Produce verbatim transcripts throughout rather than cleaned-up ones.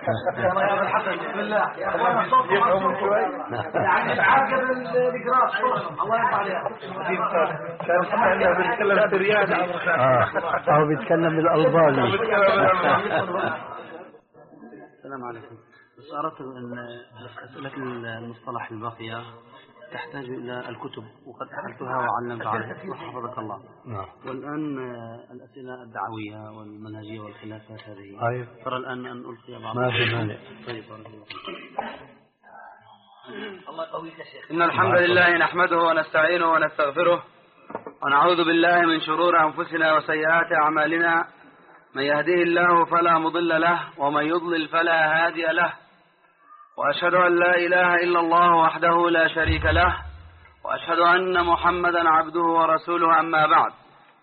بسم الله يفهموا شوي يعني عاد قبل الإقراص الله يرضى عليها كان احنا بنتكلم سرياني اه او بيتكلم بالألباني. السلام عليكم. بس أردت أن أسئلة المصطلح الباقية تحتاج إلى الكتب وقد أحلتها وعلمت عليها حفظك الله. نعم. والآن الأسئلة الدعوية والمنهجية والخلافات هذه. أيوة. ترى الآن أن ألقي بعض. ما في مانع. طيب بارك الله. الله يقويك يا شيخ. إن الحمد لله نحمده ونستعينه ونستغفره ونعوذ بالله من شرور أنفسنا وسيئات أعمالنا. من يهديه الله فلا مضل له ومن يضلل فلا هادي له. وأشهد أن لا إله إلا الله وحده لا شريك له وأشهد أن محمدا عبده ورسوله. أما بعد،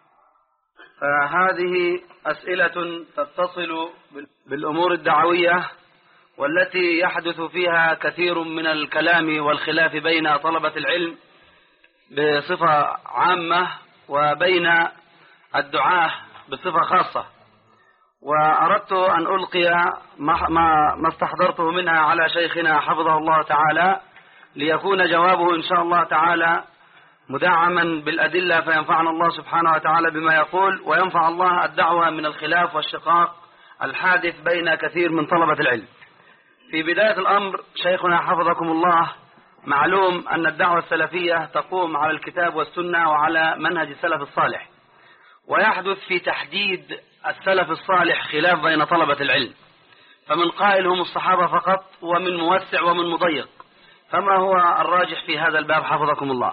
فهذه أسئلة تتصل بالأمور الدعوية والتي يحدث فيها كثير من الكلام والخلاف بين طلبة العلم بصفة عامة وبين الدعاة بصفة خاصة. وأردت أن ألقي ما استحضرته منها على شيخنا حفظه الله تعالى ليكون جوابه إن شاء الله تعالى مدعما بالأدلة فينفعنا الله سبحانه وتعالى بما يقول وينفع الله الدعوة من الخلاف والشقاق الحادث بين كثير من طلبة العلم. في بداية الأمر شيخنا حفظكم الله، معلوم أن الدعوة السلفية تقوم على الكتاب والسنة وعلى منهج السلف الصالح، ويحدث في تحديد السلف الصالح خلاف بين طلبة العلم، فمن قائل هم الصحابة فقط ومن موسع ومن مضيق. فما هو الراجح في هذا الباب حفظكم الله؟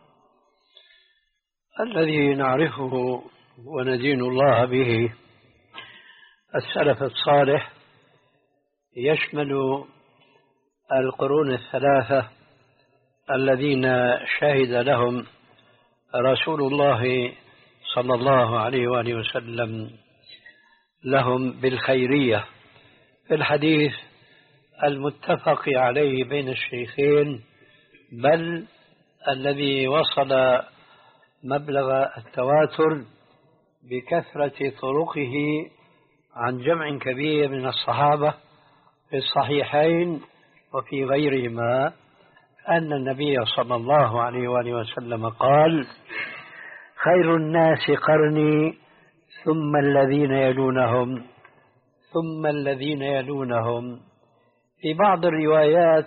الذي نعرفه وندين الله به السلف الصالح يشمل القرون الثلاثة الذين شهد لهم رسول الله صلى الله عليه وآله وسلم لهم بالخيرية في الحديث المتفق عليه بين الشيخين، بل الذي وصل مبلغ التواتر بكثرة طرقه عن جمع كبير من الصحابة في الصحيحين وفي غيرهما أن النبي صلى الله عليه وآله وسلم قال: خير الناس قرني ثم الذين يلونهم ثم الذين يلونهم. في بعض الروايات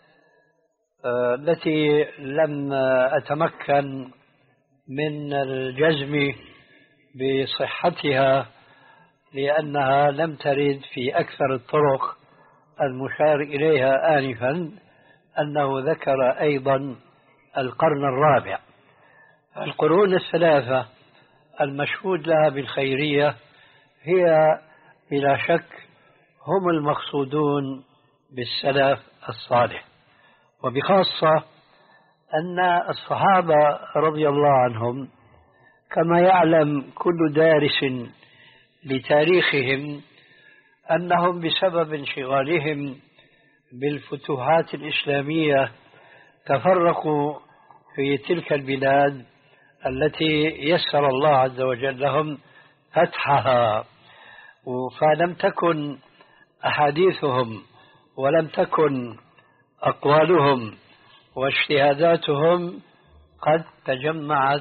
التي لم أتمكن من الجزم بصحتها لأنها لم ترد في أكثر الطرق المشار إليها آنفا، أنه ذكر أيضا القرن الرابع. القرون الثلاثة المشهود لها بالخيرية هي بلا شك هم المقصودون بالسلف الصالح، وبخاصة أن الصحابة رضي الله عنهم كما يعلم كل دارس لتاريخهم أنهم بسبب انشغالهم بالفتوحات الإسلامية تفرقوا في تلك البلاد التي يسر الله عز وجل لهم فتحها، فلم تكن أحاديثهم ولم تكن أقوالهم واجتهاداتهم قد تجمعت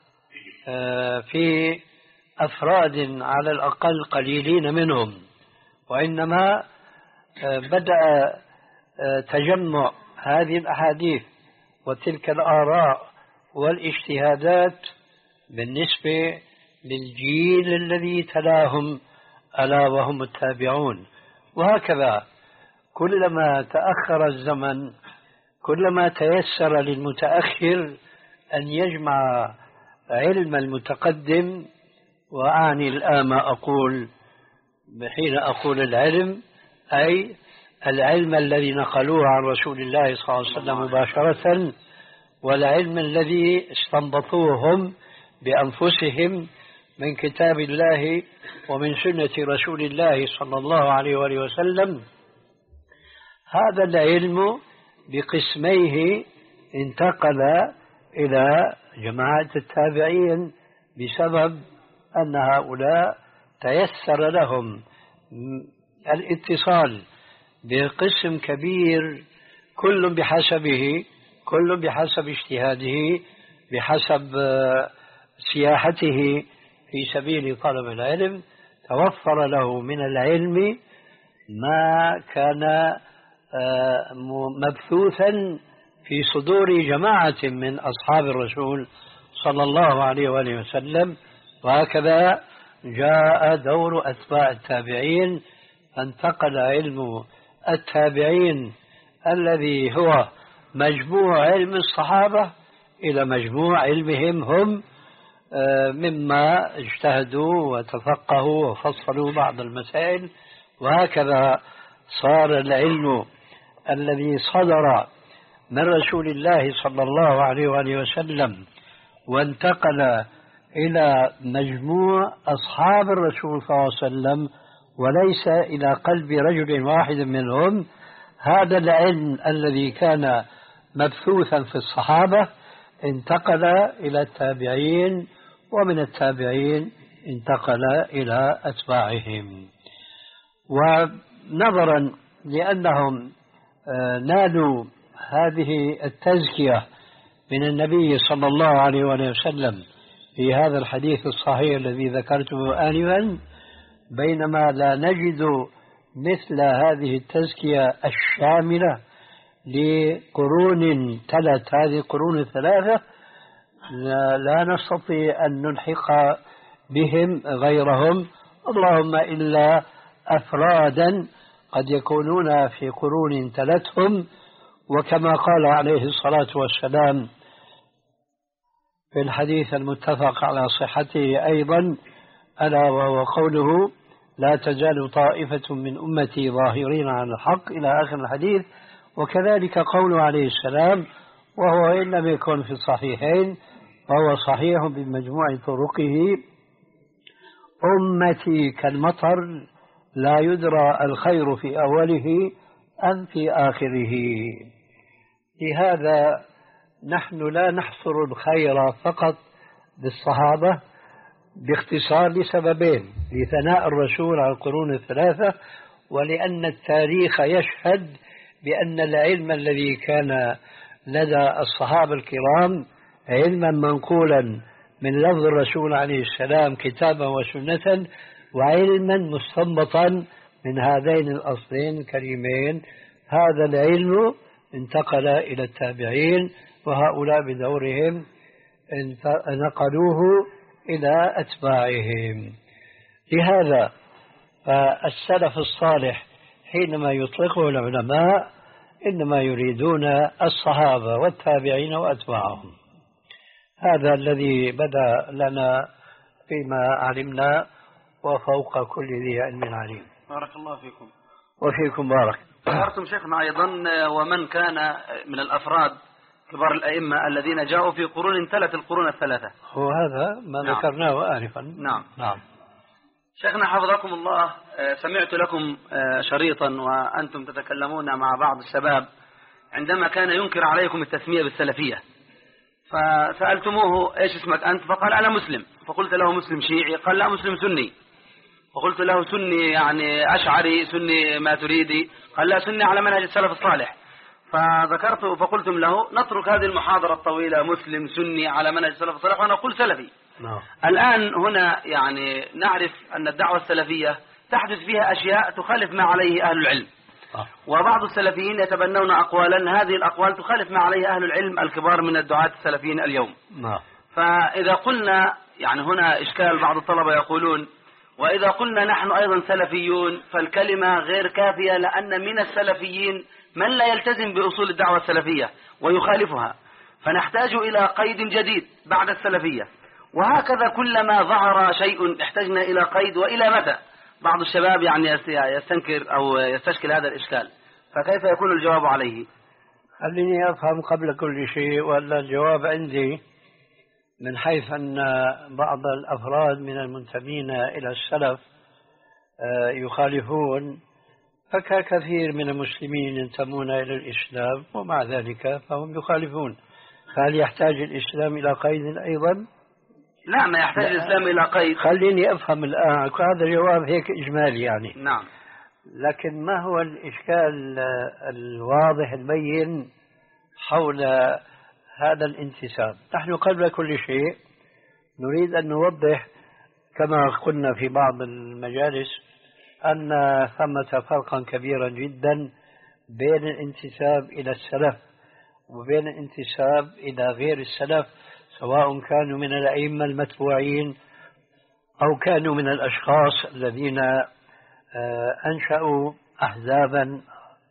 في أفراد على الأقل قليلين منهم، وإنما بدأ تجمع هذه الأحاديث وتلك الآراء والاجتهادات بالنسبة للجيل الذي تلاهم ألا وهم التابعون. وهكذا كلما تأخر الزمن كلما تيسر للمتأخر أن يجمع علم المتقدم. وأعني الآن ما أقول حين أقول العلم أي العلم الذي نقلوه عن رسول الله صلى الله عليه وسلم مباشرة، والعلم الذي استنبطوه هم بأنفسهم من كتاب الله ومن سنة رسول الله صلى الله عليه وآله وسلم. هذا العلم بقسميه انتقل إلى جماعة التابعين بسبب أن هؤلاء تيسر لهم الاتصال بقسم كبير كل بحسبه، كل بحسب اجتهاده، بحسب سياحته في سبيل طلب العلم، توفر له من العلم ما كان مبثوثا في صدور جماعة من أصحاب الرسول صلى الله عليه وآله وسلم. وهكذا جاء دور أتباع التابعين، فانتقل علم التابعين الذي هو مجموع علم الصحابة إلى مجموع علمهم هم مما اجتهدوا وتفقهوا وفصلوا بعض المسائل. وهكذا صار العلم الذي صدر من رسول الله صلى الله عليه وآله وسلم وانتقل إلى مجموع أصحاب الرسول صلى الله عليه وسلم وليس إلى قلب رجل واحد منهم. هذا العلم الذي كان مبثوثا في الصحابة انتقل إلى التابعين، ومن التابعين انتقل إلى أتباعهم. ونظرا لأنهم نالوا هذه التزكية من النبي صلى الله عليه وسلم في هذا الحديث الصحيح الذي ذكرته آنفا، بينما لا نجد مثل هذه التزكية الشاملة لقرون تلت هذه القرون الثلاثة، لا, لا نستطيع أن نلحق بهم غيرهم، اللهم إلا أفرادا قد يكونون في قرون تلتهم. وكما قال عليه الصلاة والسلام في الحديث المتفق على صحته أيضا، ألا وهو قوله: لا تزال طائفة من أمتي ظاهرين على الحق، إلى آخر الحديث. وكذلك قوله عليه السلام: وهو إن لم يكن في الصحيحين فهو صحيح بمجموع طرقه، أمتي كالمطر لا يدرى الخير في أوله أم في آخره. لهذا نحن لا نحصر الخير فقط بالصحابة باختصار لسببين: لثناء الرسول على القرون الثلاثة، ولأن التاريخ يشهد بأن العلم الذي كان لدى الصحابة الكرام علما منقولا من لفظ الرسول عليه السلام كتابا وسنة، وعلما مستنبطا من هذين الأصلين الكريمين. هذا العلم انتقل إلى التابعين، وهؤلاء بدورهم نقلوه إلى أتباعهم. لهذا فالسلف الصالح حينما يطلقه العلماء إنما يريدون الصحابة والتابعين وأتباعهم. هذا الذي بدأ لنا فيما علمنا، وفوق كل ذي علم عليم. بارك الله فيكم. وفيكم بارك. ذكرتم شيخنا أيضا ومن كان من الأفراد كبار الأئمة الذين جاءوا في قرون تلت القرون الثلاثة، وهذا ما نعم. ذكرناه آنفا. نعم نعم. شيخنا حفظكم الله، سمعت لكم شريطا وأنتم تتكلمون مع بعض الشباب عندما كان ينكر عليكم التسمية بالسلفية، فسألتموه: إيش اسمك أنت؟ فقال: أنا مسلم. فقلت له: مسلم شيعي؟ قال: لا، مسلم سني. فقلت له: سني يعني أشعري، سني ما تريدي؟ قال: لا، سني على منهج السلف الصالح. فذكرت فقلتم له: نترك هذه المحاضرة الطويلة مسلم سني على منهج السلف الصالح ونقول سلفي. نعم. الآن هنا يعني نعرف أن الدعوة السلفية تحدث فيها أشياء تخالف ما عليه أهل العلم، وبعض السلفيين يتبنون أقوالا هذه الأقوال تخالف ما عليه أهل العلم الكبار من الدعاة السلفيين اليوم. نعم. فإذا قلنا يعني هنا إشكال، بعض الطلبة يقولون: وإذا قلنا نحن أيضا سلفيون فالكلمة غير كافية، لأن من السلفيين من لا يلتزم بأصول الدعوة السلفية ويخالفها، فنحتاج إلى قيد جديد بعد السلفية. وهكذا كلما ظهر شيء احتجنا إلى قيد. وإلى متى؟ بعض الشباب يعني يستنكر أو يستشكل هذا الإشكال، فكيف يكون الجواب عليه؟ خليني أفهم قبل كل شيء، ولا الجواب عندي من حيث أن بعض الأفراد من المنتمين إلى السلف يخالفون، فكثير من المسلمين ينتمون إلى الإسلام ومع ذلك فهم يخالفون. فهل يحتاج الإسلام إلى قيد أيضا؟ لا، ما يحتاج الإسلام إلى قيد. خليني أفهم الآن، هذا الجواب هيك إجمالي يعني. نعم. لكن ما هو الإشكال الواضح البين حول هذا الانتساب؟ نحن قبل كل شيء نريد أن نوضح كما قلنا في بعض المجالس أن ثمة فرقا كبيرا جدا بين الانتساب إلى السلف وبين الانتساب إلى غير السلف، سواء كانوا من الأئمة المتبوعين أو كانوا من الأشخاص الذين أنشأوا أحزابا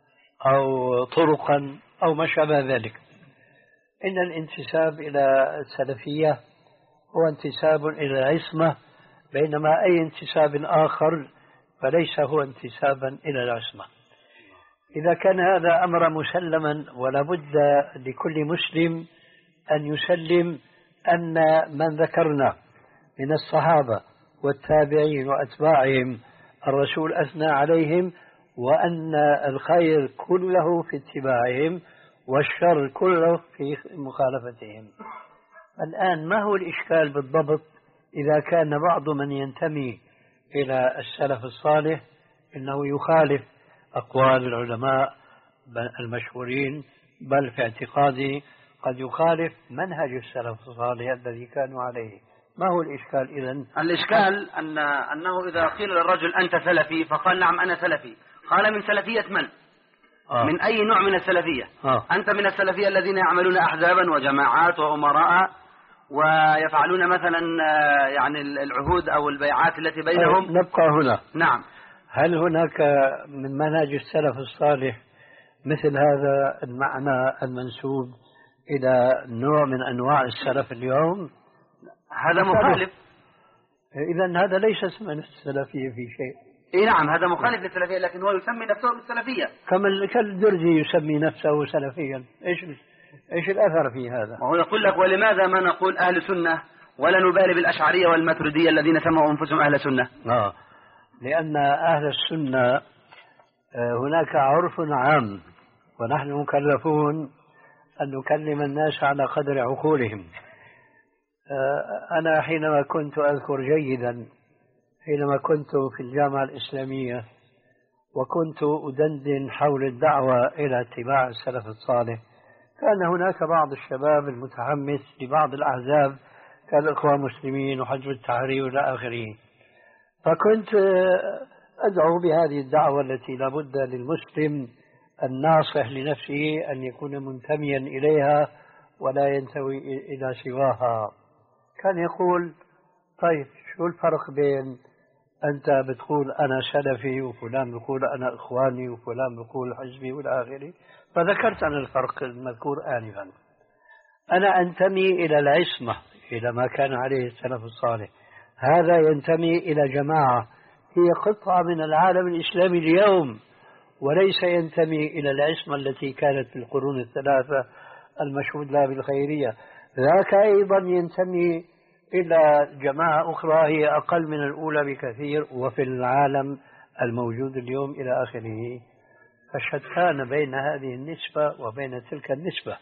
أو طرقا أو ما شابه ذلك. إن الانتساب إلى السلفية هو انتساب إلى العصمة، بينما أي انتساب آخر فليس هو انتسابا إلى العصمة. إذا كان هذا أمر مسلما، ولا بد لكل مسلم أن يسلم أن من ذكرنا من الصحابة والتابعين وأتباعهم الرسول أثنى عليهم، وأن الخير كله في اتباعهم والشر كله في مخالفتهم. الآن ما هو الإشكال بالضبط إذا كان بعض من ينتمي إلى السلف الصالح إنه يخالف أقوال العلماء المشهورين، بل في اعتقادي قد يخالف منهج السلف الصالح الذي كانوا عليه؟ ما هو الإشكال إذن؟ الإشكال أن أنه إذا قيل للرجل أنت سلفي فقال نعم أنا سلفي، قال من سلفية من؟ آه. من أي نوع من السلفية؟ آه. أنت من السلفية الذين يعملون أحزابا وجماعات وأمراء ويفعلون مثلا يعني العهود أو البيعات التي بينهم. آه. نبقى هنا. نعم. هل هناك من منهج السلف الصالح مثل هذا المعنى المنسوب إلى نوع من أنواع السلف اليوم؟ هذا مخالف. إذن هذا ليس اسم السلفية في شيء. إيه نعم، هذا مخالف للسلفية، لكن هو يسمي نفسه بالسلفية. كما كالدرزي يسمي نفسه سلفيا. إيش إيش الأثر في هذا؟ وهو يقول لك ولماذا ما نقول أهل سنة ولا نبالي بالأشعرية والماتريدية الذين سموا أنفسهم أهل سنة؟ آه. لأن أهل السنة هناك عرف عام، ونحن مكلفون أن نكلم الناس على قدر عقولهم. أنا حينما كنت أذكر جيدا حينما كنت في الجامعة الإسلامية وكنت أدندن حول الدعوة إلى اتباع السلف الصالح، كان هناك بعض الشباب المتحمس لبعض الأحزاب كالإخوان المسلمين وحزب التحرير إلى آخره، فكنت أدعو بهذه الدعوة التي لا بد للمسلم الناصح لنفسه أن يكون منتميا إليها ولا ينتوي إلى سواها. كان يقول طيب شو الفرق بين أنت بتقول أنا سلفي وفلان بيقول أنا إخواني وفلان بيقول حزبي والى آخره؟ فذكرت أنا الفرق المذكور آنفا. أنا أنتمي إلى العصمة، إلى ما كان عليه السلف الصالح، هذا ينتمي إلى جماعة هي قطعة من العالم الإسلامي اليوم، وليس ينتمي إلى العصمة التي كانت في القرون الثلاثة المشهود لها بالخيرية. ذاك أيضا ينتمي إلى جماعة أخرى هي أقل من الأولى بكثير وفي العالم الموجود اليوم إلى آخره. فشتان بين هذه النسبة وبين تلك النسبة.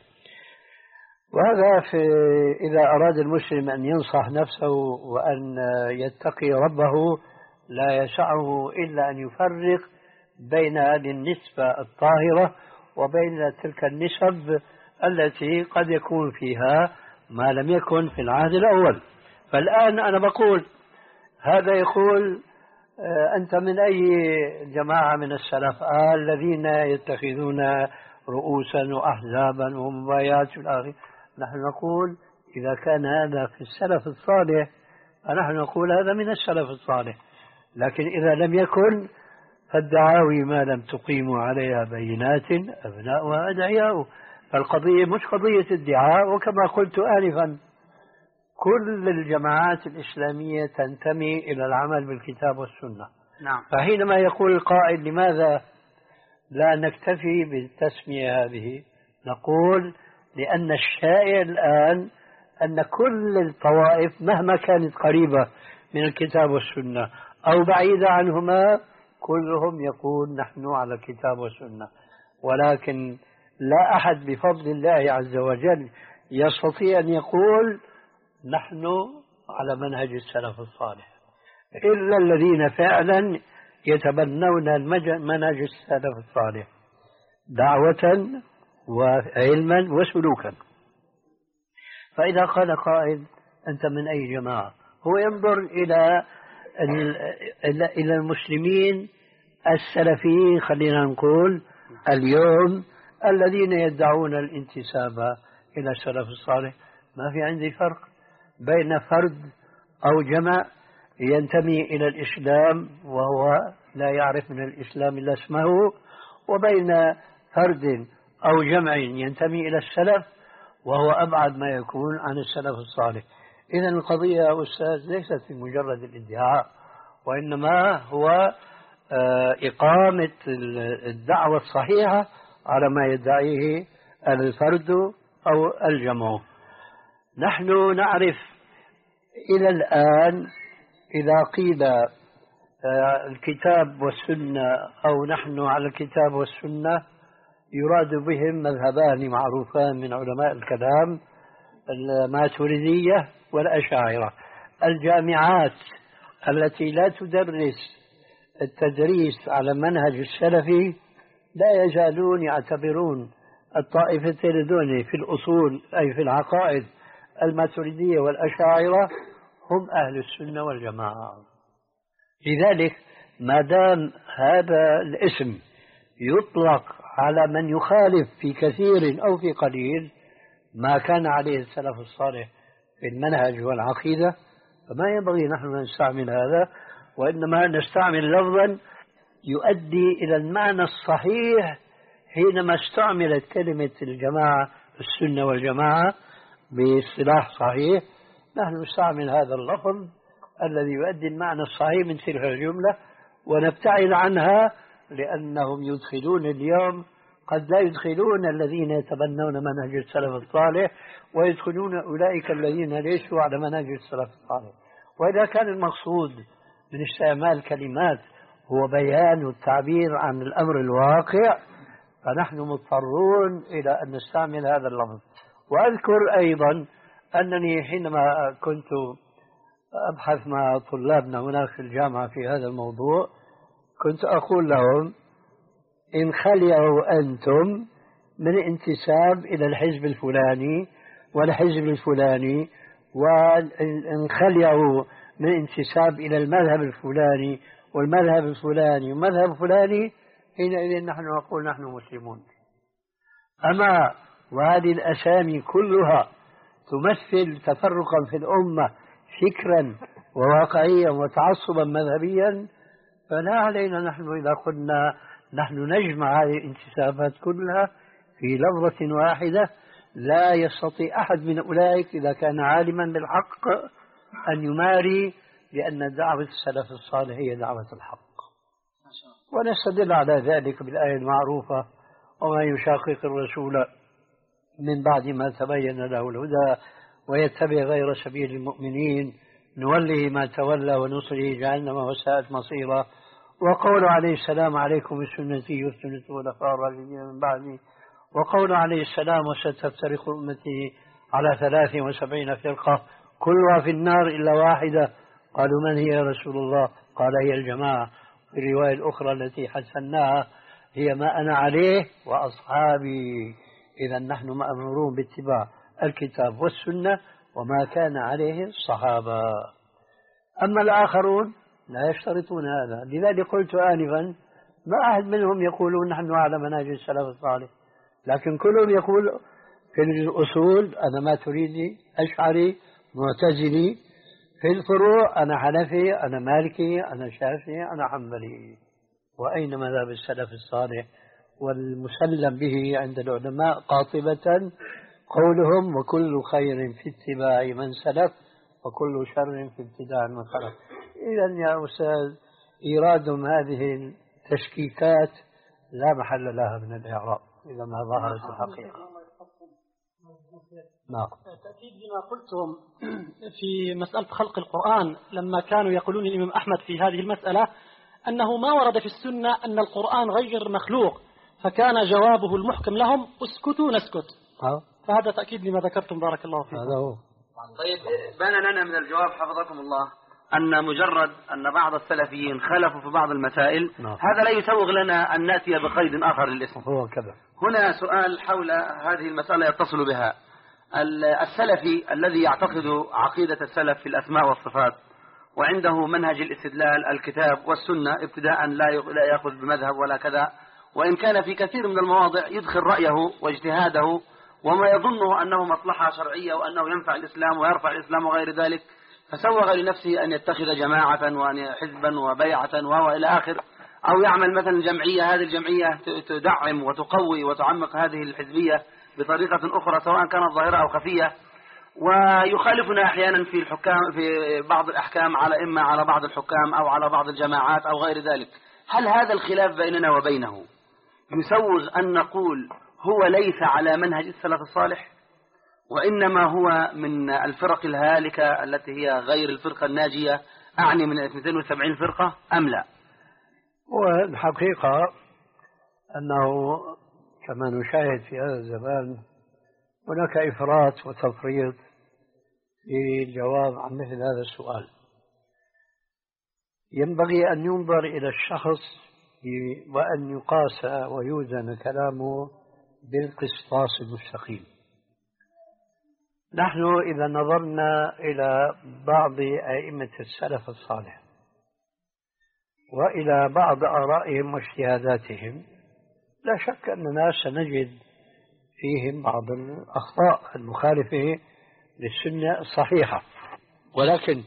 وهذا في إذا أراد المسلم أن ينصح نفسه وأن يتقي ربه لا يسعه إلا أن يفرق بين هذه النسبة الطاهرة وبين تلك النسب التي قد يكون فيها ما لم يكن في العهد الأول. فالآن أنا بقول هذا يقول أنت من أي جماعة من السلف؟ آه الذين يتخذون رؤوسا وأحزابا ومبايعات والآخر. نحن نقول إذا كان هذا في السلف الصالح فنحن نقول هذا من السلف الصالح، لكن إذا لم يكن فالدعاوي ما لم تقيموا عليها بينات أبناؤها أدعياء. فالقضية مش قضية ادعاء، وكما قلت آنفا كل الجماعات الإسلامية تنتمي إلى العمل بالكتاب والسنة. نعم. فحينما يقول القائل لماذا لا نكتفي بالتسمية هذه، نقول لأن الشائع الآن أن كل الطوائف مهما كانت قريبة من الكتاب والسنة أو بعيدة عنهما كلهم يقول نحن على الكتاب والسنة، ولكن لا أحد بفضل الله عز وجل يستطيع أن يقول نحن على منهج السلف الصالح إلا الذين فعلا يتبنون منهج السلف الصالح دعوة وعلما وسلوكا. فإذا قال قائل أنت من أي جماعة، هو ينظر إلى إلى المسلمين السلفيين خلينا نقول اليوم الذين يدعون الانتساب إلى السلف الصالح. ما في عندي فرق بين فرد أو جمع ينتمي إلى الإسلام وهو لا يعرف من الإسلام إلا اسمه، وبين فرد أو جمع ينتمي إلى السلف وهو أبعد ما يكون عن السلف الصالح. إذن القضية يا أستاذ ليست في مجرد الادعاء، وإنما هو إقامة الدعوة الصحيحة على ما يدعيه الفرد أو الجمع. نحن نعرف إلى الآن إذا قيل الكتاب والسنة أو نحن على الكتاب والسنة يراد بهم مذهبان معروفان من علماء الكلام، الماتريدية والأشاعرة. الجامعات التي لا تدرس التدريس على منهج السلفي لا يزالون يعتبرون الطائفتين دون في الأصول أي في العقائد الماتريدية والأشاعرة هم أهل السنة والجماعة. لذلك ما دام هذا الاسم يطلق على من يخالف في كثير أو في قليل ما كان عليه السلف الصالح في المنهج والعقيدة، فما ينبغي نحن أن نستعمل هذا، وإنما نستعمل لفظا يؤدي إلى المعنى الصحيح. حينما استعملت كلمة الجماعة السنة والجماعة باصطلاح صحيح نحن نستعمل هذا اللفظ الذي يؤدي المعنى الصحيح من تلك الجملة ونبتعد عنها، لأنهم يدخلون اليوم قد لا يدخلون الذين يتبنون منهج السلف الصالح ويدخلون أولئك الذين ليسوا على منهج السلف الصالح. وإذا كان المقصود من استعمال كلمات هو بيان والتعبير عن الأمر الواقع فنحن مضطرون إلى أن نستعمل هذا اللفظ. وأذكر أيضا أنني حينما كنت أبحث مع طلابنا هناك في الجامعة في هذا الموضوع كنت أقول لهم إن خلعوا أنتم من انتساب إلى الحزب الفلاني والحزب الفلاني، وإن خلعوا من انتساب إلى المذهب الفلاني والمذهب الفلاني والمذهب الفلاني، حينئذ نحن نقول نحن مسلمون. أما وهذه الأسامي كلها تمثل تفرقا في الأمة فكرا وواقعيا وتعصبا مذهبيا، فلا علينا نحن إذا قلنا نحن نجمع هذه الانتسابات كلها في لفظة واحدة. لا يستطيع أحد من أولئك إذا كان عالما بالحق أن يماري، لأن دعوة السلف الصالح هي دعوة الحق. ونستدل على ذلك بالآية المعروفة وما يشاقق الرسول من بعد ما تبين له الهدى ويتبع غير سبيل المؤمنين نوله ما تولى ونصره جهنم وساءت مصيرا. وقول عليه السلام عليكم بسنتي وسنة الخلفاء الراشدين من بعدي. وقول عليه السلام وستفترق أمتي على ثلاث وسبعين فرقة كلها في النار إلا واحدة. قالوا من هي يا رسول الله؟ قال هي الجماعة. في الرواية الأخرى التي حسناها هي ما أنا عليه وأصحابي. إذا نحن مأمورون باتباع الكتاب والسنة وما كان عليه الصحابة. أما الآخرون لا يشترطون هذا. لذلك قلت آنفا ما أحد منهم يقولون نحن على منهج السلف الصالح، لكن كلهم يقول في الأصول أنا ماتريدي أشعري معتزلي، في الفروع أنا حنفي أنا مالكي أنا شافعي أنا حنبلي. وأين مذهب السلف الصالح والمسلم به عند العلماء قاطبة قولهم وكل خير في اتباع من سلف وكل شر في ابتداع من خلف. إذن يا أستاذ إيرادهم هذه التشكيكات لا محل لها من الإعراب إذا ما ظهرت الحقيقة. نعم. تأكيد لما قلتم في مسألة خلق القرآن لما كانوا يقولون الإمام أحمد في هذه المسألة أنه ما ورد في السنة أن القرآن غير مخلوق، فكان جوابه المحكم لهم اسكتوا نسكت. أه؟ فهذا تأكيد لما ذكرتم بارك الله فيكم. هذا هو. طيب بان لنا من الجواب حفظكم الله أن مجرد أن بعض السلفيين خلفوا في بعض المسائل نعم. هذا لا يسوغ لنا أن نأتي بقيد آخر للاسم. هو كذا. هنا سؤال حول هذه المسألة يتصل بها. السلفي الذي يعتقد عقيدة السلف في الأسماء والصفات وعنده منهج الاستدلال الكتاب والسنة ابتداء لا يأخذ بمذهب ولا كذا، وإن كان في كثير من المواضع يدخل رأيه واجتهاده وما يظنه أنه مصلحة شرعية وأنه ينفع الإسلام ويرفع الإسلام وغير ذلك، فسوغ لنفسه أن يتخذ جماعة وأن حزبا وبيعة وإلى آخر، أو يعمل مثلا جمعية، هذه الجمعية تدعم وتقوي وتعمق هذه الحزبية بطريقة أخرى سواء كانت ظاهرة أو خفية، ويخالفنا أحيانا في الحكام في بعض الأحكام على إما على بعض الحكام أو على بعض الجماعات أو غير ذلك. هل هذا الخلاف بيننا وبينه يسوغ أن نقول هو ليس على منهج السلف الصالح وإنما هو من الفرق الهالكة التي هي غير الفرقة الناجية، أعني من اثنتين وسبعين فرقة أم لا؟ والحقيقة أنه كما نشاهد في هذا الزمان هناك إفراط وتفريط في الجواب عن مثل هذا السؤال. ينبغي أن ينظر إلى الشخص وأن يقاس ويوزن كلامه بالقسطاس المستقيم. نحن إذا نظرنا إلى بعض أئمة السلف الصالح وإلى بعض آرائهم واجتهاداتهم لا شك أننا سنجد فيهم بعض الأخطاء المخالفة للسنة الصحيحة، ولكن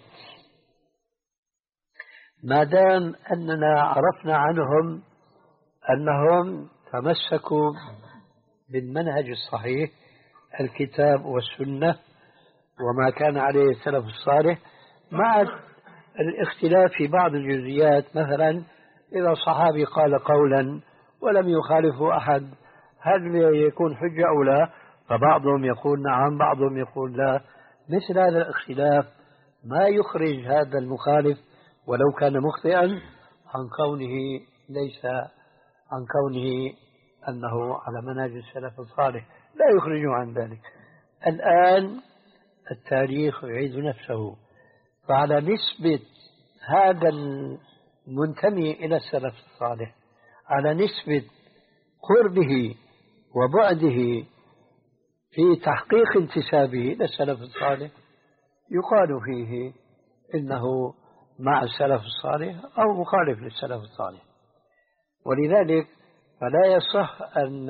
ما دام أننا عرفنا عنهم أنهم تمسكوا بالمنهج الصحيح الكتاب والسنة وما كان عليه السلف الصالح مع الاختلاف في بعض الجزئيات، مثلا إذا صحابي قال قولا ولم يخالفه أحد هل يكون حجة أو لا؟ فبعضهم يقول نعم بعضهم يقول لا. مثل هذا الاختلاف ما يخرج هذا المخالف ولو كان مخطئا عن كونه ليس عن كونه أنه على منهج السلف الصالح، لا يخرجه عن ذلك. الآن التاريخ يعيد نفسه، فعلى نسبة هذا المنتمي إلى السلف الصالح على نسبة قربه وبعده في تحقيق انتسابه إلى السلف الصالح يقال فيه إنه مع السلف الصالح أو مخالف للسلف الصالح. ولذلك فلا يصح أن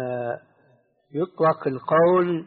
يطلق القول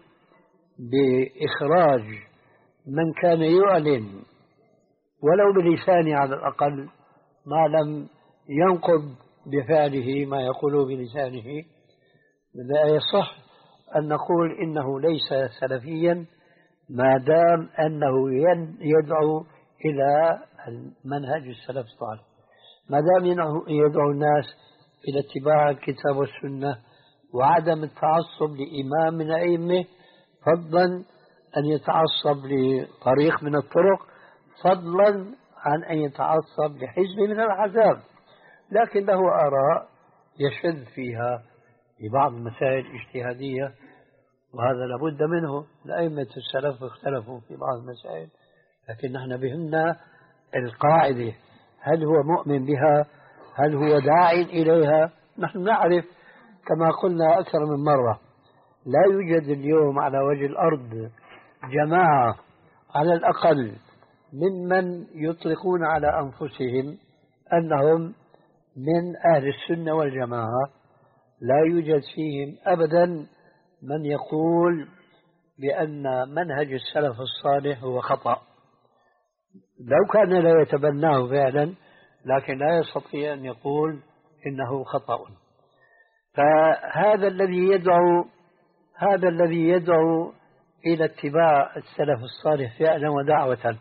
بإخراج من كان يعلن ولو بلسانه على الأقل ما لم ينقض بفعله ما يقوله بلسانه. لا يصح أن نقول إنه ليس سلفيا ما دام أنه يدعو إلى منهج السلف الصالح، ما دام يدعو الناس إلى اتباع الكتاب والسنة وعدم التعصب لإمام من الأئمة، فضلا أن يتعصب لطريق من الطرق، فضلا عن أن يتعصب لحزب من الأحزاب، لكن له آراء يشذ فيها في بعض المسائل الاجتهادية وهذا لابد منه. الأئمة السلف اختلفوا في بعض المسائل، لكن نحن بهمنا القاعدة، هل هو مؤمن بها؟ هل هو داع إليها؟ نحن نعرف كما قلنا أكثر من مرة لا يوجد اليوم على وجه الأرض جماعة على الأقل ممن يطلقون على أنفسهم أنهم من أهل السنة والجماعة، لا يوجد فيهم أبدا من يقول بأن منهج السلف الصالح هو خطأ، لو كان لا يتبناه فعلا، لكن لا يستطيع أن يقول إنه خطأ. فهذا الذي يدعو هذا الذي يدعو إلى اتباع السلف الصالح فعلا ودعوة،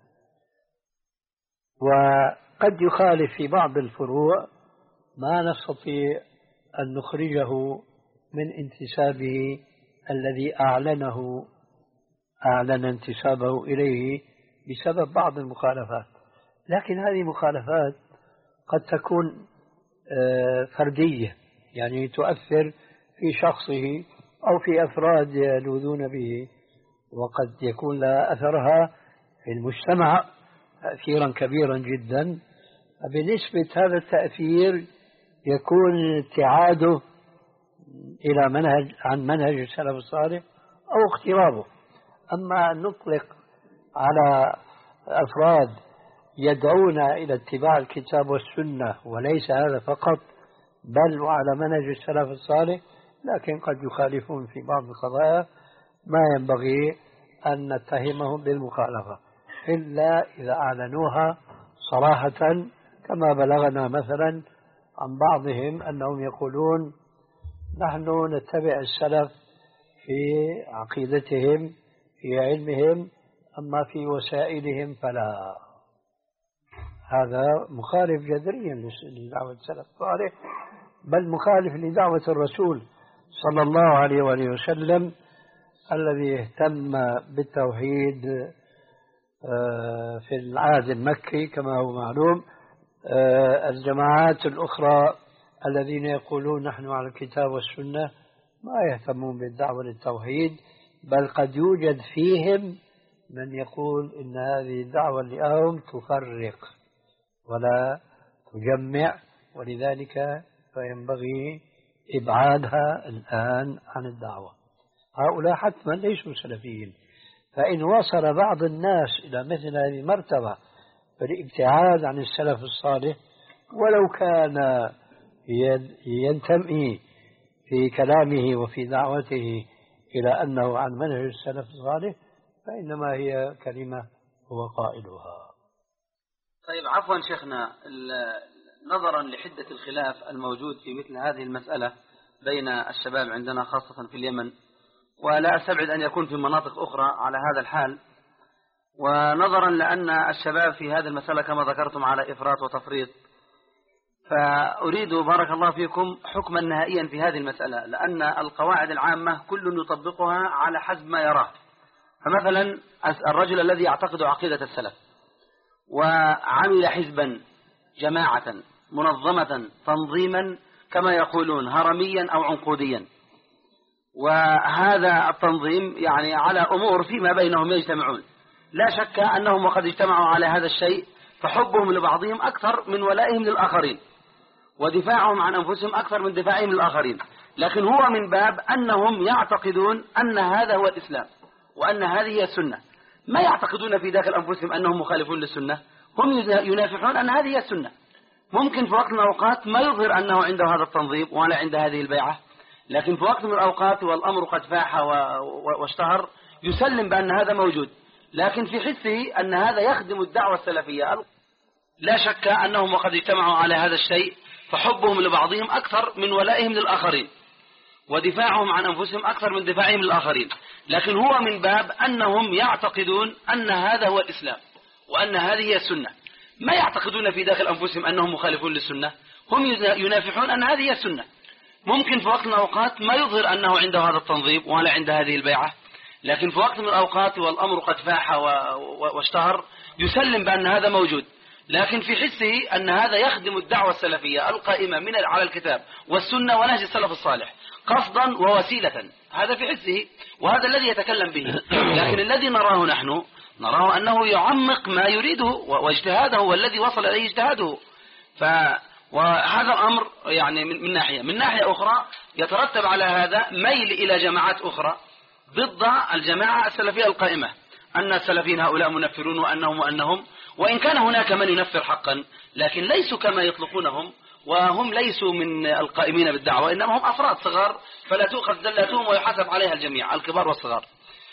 وقد يخالف في بعض الفروع ما نستطيع أن نخرجه من انتسابه الذي أعلنه أعلن انتسابه إليه بسبب بعض المخالفات، لكن هذه مخالفات قد تكون فردية، يعني تؤثر في شخصه أو في أفراد يلوذون به، وقد يكون لها أثرها في المجتمع تأثيرا كبيرا جدا. بنسبة هذا التأثير يكون ابتعاده إلى منهج عن منهج السلف الصالح أو اقترابه. أما أن نطلق على أفراد يدعون إلى اتباع الكتاب والسنة وليس هذا فقط بل وعلى منهج السلف الصالح، لكن قد يخالفون في بعض القضايا، ما ينبغي أن نتهمهم بالمخالفة إلا إذا أعلنوها صراحة، كما بلغنا مثلا عن بعضهم أنهم يقولون نحن نتبع السلف في عقيدتهم في علمهم، أما في وسائلهم فلا. هذا مخالف جذريا لدعوة السلف الصالح، بل مخالف لدعوة الرسول صلى الله عليه وآله وسلم الذي اهتم بالتوحيد في العهد المكي كما هو معلوم. الجماعات الأخرى الذين يقولون نحن على الكتاب والسنة ما يهتمون بالدعوة للتوحيد، بل قد يوجد فيهم من يقول إن هذه الدعوة اليوم تفرق ولا تجمع، ولذلك فينبغي إبعادها الآن عن الدعوة. هؤلاء حتما ليسوا سلفيين، فإن وصل بعض الناس إلى مثل هذه المرتبة فالابتعاد عن السلف الصالح ولو كان ينتمي في كلامه وفي دعوته إلى أنه عن منهج السلف الصالح فإنما هي كلمة هو قائلها. طيب عفوا شيخنا، نظرا لحدة الخلاف الموجود في مثل هذه المسألة بين الشباب عندنا خاصة في اليمن، ولا أستبعد أن يكون في مناطق أخرى على هذا الحال، ونظرا لأن الشباب في هذه المسألة كما ذكرتم على إفراط وتفريط، فأريد بارك الله فيكم حكما نهائيا في هذه المسألة، لأن القواعد العامة كل يطبقها على حسب ما يراه. فمثلا الرجل الذي يعتقد عقيدة السلف وعمل حزبا جماعة منظمة تنظيما كما يقولون هرميا أو عنقوديا، وهذا التنظيم يعني على أمور فيما بينهم يجتمعون، لا شك أنهم وقد اجتمعوا على هذا الشيء فحبهم لبعضهم أكثر من ولائهم للآخرين، ودفاعهم عن أنفسهم أكثر من دفاعهم للآخرين، لكن هو من باب أنهم يعتقدون أن هذا هو الإسلام وأن هذه هي السنة، ما يعتقدون في داخل أنفسهم أنهم مخالفون للسنة، هم ينافحون أن هذه هي السنة. ممكن في وقت من الأوقات ما يظهر أنه عنده هذا التنظيم ولا عنده هذه البيعة، لكن في وقت من الأوقات والأمر قد فاح واشتهر يسلم بأن هذا موجود، لكن في حسه أن هذا يخدم الدعوة السلفية. لا شك أنهم وقد اجتمعوا على هذا الشيء فحبهم لبعضهم أكثر من ولائهم للآخرين، ودفاعهم عن أنفسهم أكثر من دفاعهم للآخرين، لكن هو من باب أنهم يعتقدون أن هذا هو الإسلام وأن هذه هي السنة، ما يعتقدون في داخل أنفسهم أنهم مخالفون للسنة، هم ينافحون أن هذه هي السنة. ممكن في وقت من الأوقات ما يظهر أنه عنده هذا التنظيم ولا عنده هذه البيعة، لكن في وقت من الأوقات والأمر قد فاح واشتهر يسلم بأن هذا موجود، لكن في حسه أن هذا يخدم الدعوة السلفية القائمة من على الكتاب والسنة ونهج السلف الصالح قصدا ووسيلة، هذا في حسه وهذا الذي يتكلم به. لكن الذي نراه نحن نراه أنه يعمق ما يريده واجتهاده والذي وصل إليه اجتهاده. ف وهذا الأمر يعني من ناحية من ناحية أخرى يترتب على هذا ميل إلى جماعات أخرى ضد الجماعة السلفية القائمة، أن السلفيين هؤلاء منفرون وأنهم وأنهم وإن كان هناك من ينفر حقا لكن ليسوا كما يطلقونهم، وهم ليسوا من القائمين بالدعوة، إنما هم أفراد صغار فلا تؤخذ زلاتهم ويحاسب عليها الجميع الكبار والصغار.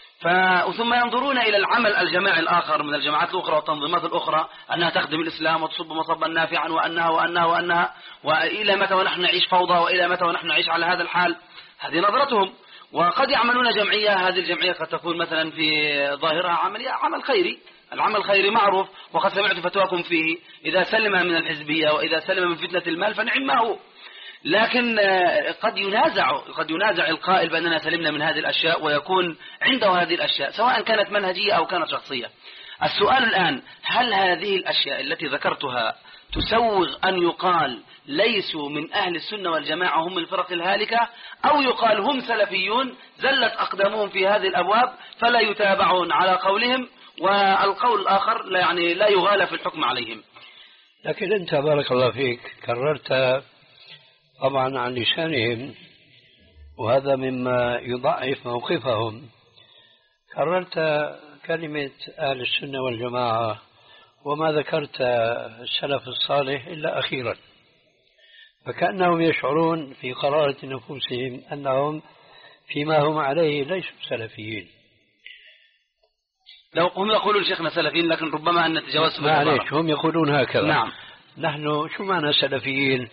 ثم ينظرون إلى العمل الجماعي الآخر من الجماعات الأخرى والتنظيمات الأخرى أنها تخدم الإسلام وتصب مصبا نافعا وأنها وأنها وأنها وإلى متى ونحن نعيش فوضى وإلى متى ونحن نعيش على هذا الحال. هذه نظرتهم، وقد يعملون جمعية، هذه الجمعية قد تكون مثلا في ظاهرها عملية عمل خيري، العمل الخيري معروف وقد سمعت فتواكم فيه، إذا سلم من الحزبية وإذا سلم من فتنة المال فنعم ما هو، لكن قد ينازع قد ينازع القائل بأننا سلمنا من هذه الأشياء ويكون عنده هذه الأشياء سواء كانت منهجية أو كانت شخصية. السؤال الآن، هل هذه الأشياء التي ذكرتها تسوغ أن يقال ليسوا من أهل السنة والجماعة هم الفرق الهالكة، أو يقال هم سلفيون زلت أقدامهم في هذه الأبواب فلا يتابعون على قولهم والقول الآخر لا يعني لا يغالى في الحكم عليهم. لكن أنت بارك الله فيك كررت طبعا عن لسانهم، وهذا مما يضعف موقفهم. كررت كلمة أهل السنة والجماعة وما ذكرت السلف الصالح إلا أخيرا، فكأنهم يشعرون في قرارة نفوسهم أنهم فيما هم عليه ليسوا سلفيين. لو هم يقولون شيخنا سلفيين، لكن ربما أن نتجاوز معليش، هم يقولون هكذا. نعم. نحن شو معنى سلفيين؟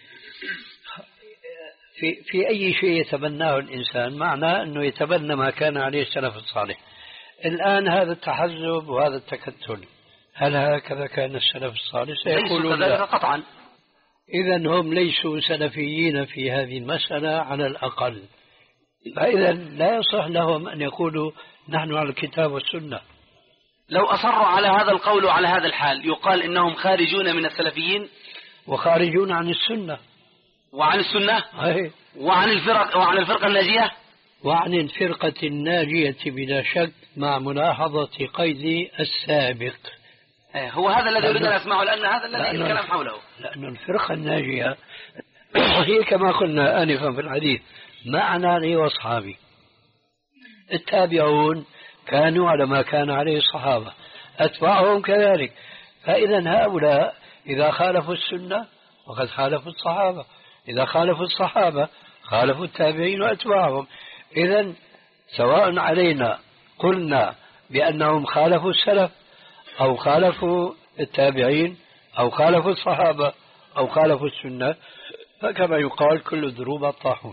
في, في أي شيء يتبناه الإنسان معناه أنه يتبنى ما كان عليه السلف الصالح. الآن هذا التحزب وهذا التكتل، هل هكذا كان السلف الصالح؟ سيقولون ذلك قطعا. إذا هم ليسوا سلفيين في هذه المسألة على الأقل، فإذا لا يصح لهم أن يقولوا نحن على الكتاب والسنة. لو أصروا على هذا القول وعلى هذا الحال يقال إنهم خارجون من السلفيين وخارجون عن السنة وعن السنة أي. وعن الفرق وعن الفرقة الناجية وعن الفرقة الناجية بلا شك، مع ملاحظة قيد السابق. هو هذا الذي أريد أن أسمعه، لأن هذا الذي الكلام حوله. لأن الفرقة الناجية هي كما قلنا آنفا في الحديث معنا لي وأصحابي. التابعون كانوا على ما كان عليه الصحابة، أتباعهم كذلك. فإذا هؤلاء إذا خالفوا السنة وقد خالفوا الصحابة، إذا خالفوا الصحابة خالفوا التابعين وأتباعهم. إذا سواء علينا قلنا بأنهم خالفوا السلف أو خالفوا التابعين أو خالفوا الصحابة أو خالفوا السنة، فكما يقال كل ضروب الطاحون.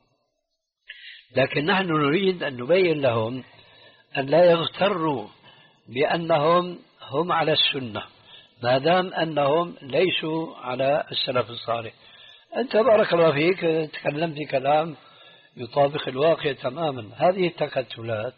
لكن نحن نريد أن نبين لهم أن لا يغتروا بأنهم هم على السنة ما دام أنهم ليسوا على السلف الصالح. أنت بارك الله فيك تكلمت كلام يطابق الواقع تماما. هذه التكتلات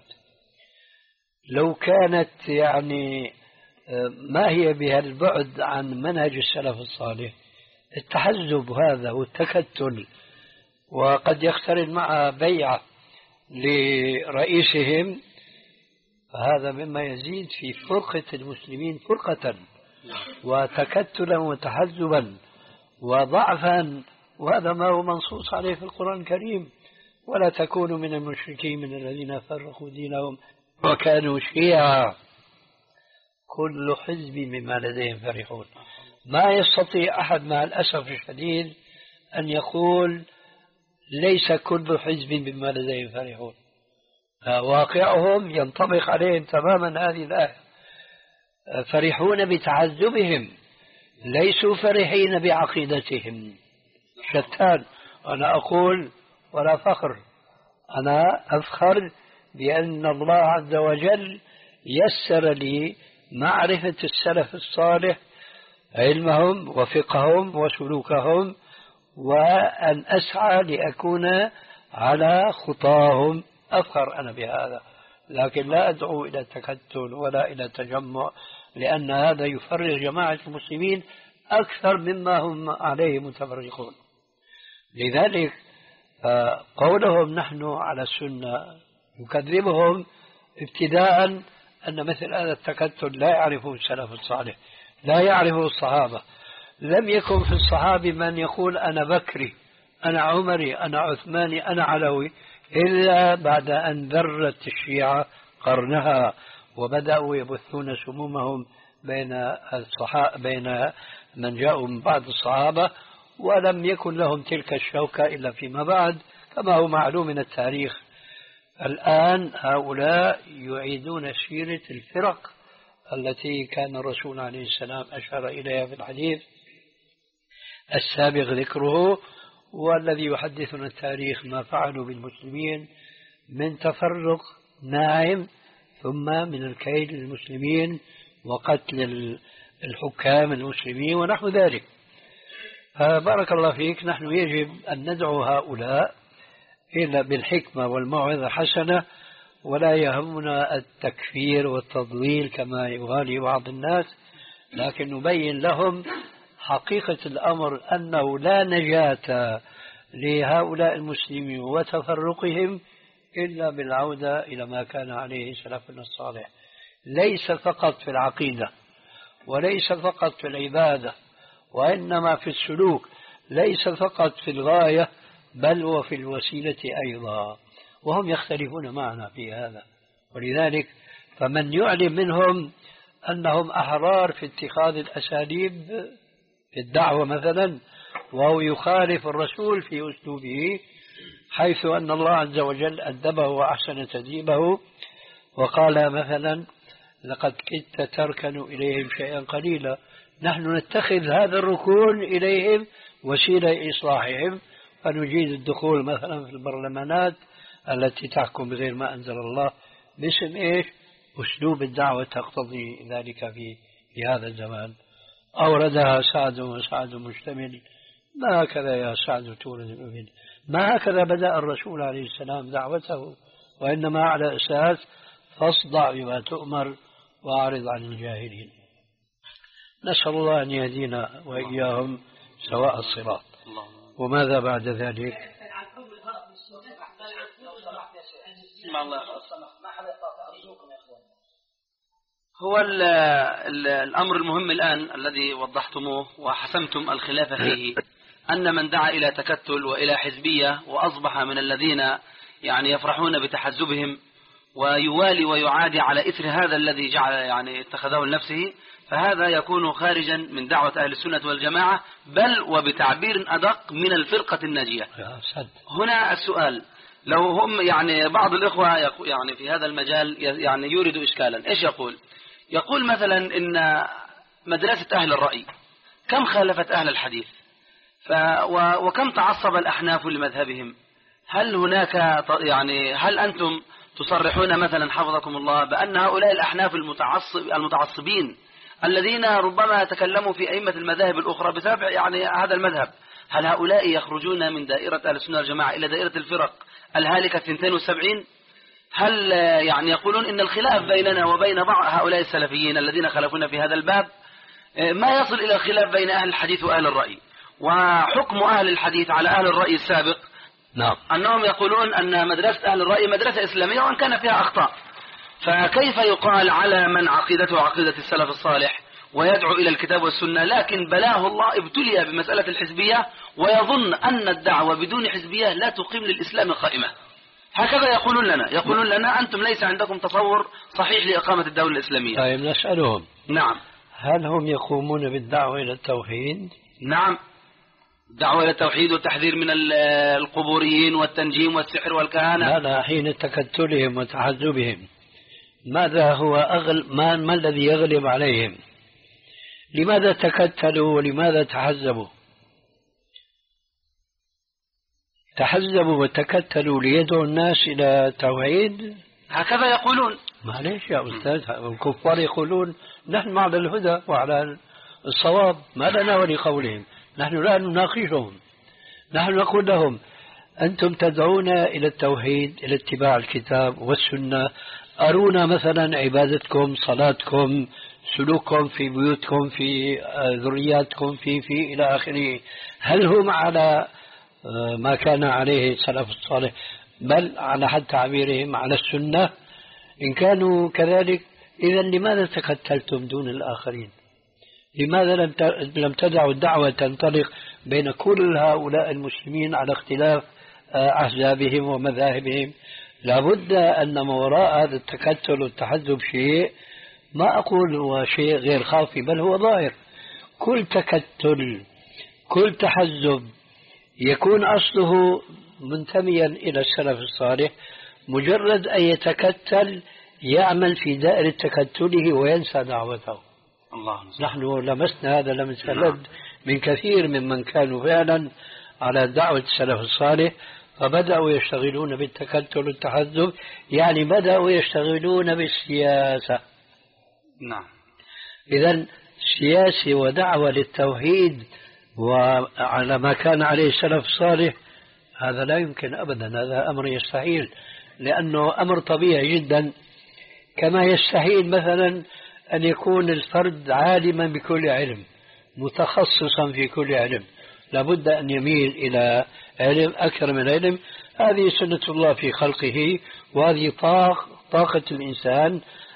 لو كانت يعني ما هي بها البعد عن منهج السلف الصالح، التحزب هذا والتكتل، وقد يقترن مع بيعة لرئيسهم، فهذا مما يزيد في فرقة المسلمين فرقة وتكتلا وتحزبا وضعفا، وهذا ما هو منصوص عليه في القرآن الكريم: ولا تكونوا من المشركين من الذين فرقوا دينهم وكانوا شيعا كل حزب بما لديهم فرحون. ما يستطيع أحد مع الأسف الشديد أن يقول ليس كل حزب بما لديهم فرحون. واقعهم ينطبق عليهم تماما هذه الآية. فرحون بتعذبهم، ليسوا فرحين بعقيدتهم. شتان. أنا أقول ولا فخر، أنا أفخر بأن الله عز وجل يسر لي معرفة السلف الصالح، علمهم وفقههم وسلوكهم، وأن أسعى لأكون على خطاهم. أفخر أنا بهذا، لكن لا أدعو إلى التكتل ولا إلى التجمع، لأن هذا يفرغ جماعة المسلمين أكثر مما هم عليه متفرقون. لذلك قولهم نحن على السنة يكذبهم ابتداء أن مثل هذا التكتل لا يعرفه السلف الصالح، لا يعرفه الصحابة. لم يكن في الصحابة من يقول أنا بكري، أنا عمري، أنا عثماني، أنا علوي، إلا بعد أن ذرت الشيعة قرنها وبدأوا يبثون سمومهم بين الصحابة، بين من جاءوا من بعد الصحابة، ولم يكن لهم تلك الشوكة إلا فيما بعد، كما هو معلوم من التاريخ. الآن هؤلاء يعيدون سيرة الفرق التي كان الرسول عليه السلام أشار إليها في الحديث السابق ذكره، والذي يحدثنا التاريخ ما فعلوا بالمسلمين من تفرق ناعم، ثم من الكيد للمسلمين وقتل الحكام المسلمين ونحو ذلك. فبارك الله فيك، نحن يجب أن ندعو هؤلاء إلا بالحكمة والموعظة الحسنة، ولا يهمنا التكفير والتضليل كما يغالي بعض الناس، لكن نبين لهم حقيقة الأمر أنه لا نجاة لهؤلاء المسلمين وتفرقهم إلا بالعودة إلى ما كان عليه سلفنا الصالح. ليس فقط في العقيدة وليس فقط في العبادة وإنما في السلوك، ليس فقط في الغاية بل وفي الوسيلة أيضا، وهم يختلفون معنا في هذا. ولذلك فمن يعلم منهم أنهم أحرار في اتخاذ الأساليب في الدعوة مثلا، وهو يخالف الرسول في أسلوبه، حيث أن الله عز وجل أدبه وأحسن تدريبه وقال مثلا لقد كدت تركن إليهم شيئا قليلا. نحن نتخذ هذا الركون إليهم وسيلة إصلاحهم، فنجيد الدخول مثلا في البرلمانات التي تحكم بغير ما أنزل الله باسم إيش؟ أسلوب الدعوة تقتضي ذلك في في هذا الزمان. أوردها سعد وسعد مشتمل، ما هكذا يا سعد تولد الأمين، ما هكذا بدأ الرسول عليه السلام دعوته، وإنما على أساس فاصدع بما تؤمر وأعرض عن الجاهلين. نسأل الله أن يهدينا وإياهم سواء الصراط. وماذا بعد ذلك؟ هو ال ال الأمر المهم الآن الذي وضحتموه وحسمتم الخلاف فيه، أن من دعا إلى تكتل وإلى حزبية وأصبح من الذين يعني يفرحون بتحزبهم ويوالي ويعادي على إثر هذا الذي جعل يعني اتخذه لنفسه، فهذا يكون خارجا من دعوة أهل السنة والجماعة، بل وبتعبير أدق من الفرقة الناجية. هنا السؤال، لو هم يعني بعض الإخوة يعني في هذا المجال يعني يورد إشكالا، إيش يقول؟ يقول مثلا إن مدرسة أهل الرأي كم خالفت أهل الحديث، ف وكم تعصب الأحناف لمذهبهم. هل هناك يعني هل أنتم تصرحون مثلا حفظكم الله بأن هؤلاء الأحناف المتعصب المتعصبين الذين ربما تكلموا في أئمة المذاهب الأخرى بسبب يعني هذا المذهب، هل هؤلاء يخرجون من دائرة أهل السنة والجماعة إلى دائرة الفرق الهالكة اثنتين وسبعين؟ هل يعني يقولون إن الخلاف بيننا وبين بعض هؤلاء السلفيين الذين خالفونا في هذا الباب ما يصل إلى الخلاف بين أهل الحديث وأهل الرأي؟ وحكم أهل الحديث على أهل الرأي السابق نعم أنهم يقولون أن مدرسة أهل الرأي مدرسة إسلامية وأن كان فيها أخطاء، فكيف يقال على من عقيدته عقيدة السلف الصالح ويدعو إلى الكتاب والسنة لكن بلاه الله ابتلي بمسألة الحزبية ويظن أن الدعوة بدون حزبية لا تقيم للإسلام قائمة؟ هكذا يقولون لنا، يقولون لنا أنتم ليس عندكم تصور صحيح لإقامة الدولة الإسلامية. طيب نسألهم، نعم، هل هم يقومون بالدعوة إلى التوحيد؟ نعم، دعوة إلى التوحيد والتحذير من القبوريين والتنجيم والسحر والكهانة. لا لا، حين تكتلهم وتحزبهم ماذا هو أغل ما, ما الذي يغلب عليهم؟ لماذا تكتلوا ولماذا تحزبوا؟ تحزبوا وتكتلوا ليدعوا الناس إلى التوحيد، هكذا يقولون. معليش يا أستاذ، الكفار يقولون نحن على الهدى وعلى الصواب، ما لنا ولقولهم، نحن لا نناقشهم، نحن نقول لهم أنتم تدعون إلى التوحيد، إلى اتباع الكتاب والسنة، أرونا مثلا عبادتكم، صلاتكم، سلوككم في بيوتكم، في ذرياتكم، في في إلى آخره، هل هم على ما كان عليه السلف الصالح بل على حد تعبيرهم على السنة؟ إن كانوا كذلك إذا لماذا تكتلتم دون الآخرين؟ لماذا لم لم تدعوا الدعوة تنطلق بين كل هؤلاء المسلمين على اختلاف أحزابهم ومذاهبهم؟ لابد أن ما وراء هذا التكتل والتحزب شيء، ما أقول هو شيء غير خافي بل هو ظاهر. كل تكتل كل تحزب يكون أصله منتميا إلى السلف الصالح، مجرد أن يتكتل يعمل في دائرة تكتله وينسى دعوته. الله نحن لمسنا هذا لمس لد من كثير ممن كانوا فعلا على دعوة السلف الصالح، فبدأوا يشتغلون بالتكتل والتحزب، يعني بدأوا يشتغلون بالسياسة. نعم. إذن سياسة ودعوة للتوحيد وعلى ما كان عليه السلف الصالح هذا لا يمكن أبدا، هذا أمر يستحيل، لأنه أمر طبيعي جدا، كما يستحيل مثلا أن يكون الفرد عالما بكل علم متخصصا في كل علم، لابد أن يميل إلى علم أكثر من علم. هذه سنة الله في خلقه، وهذه طاقة الإنسان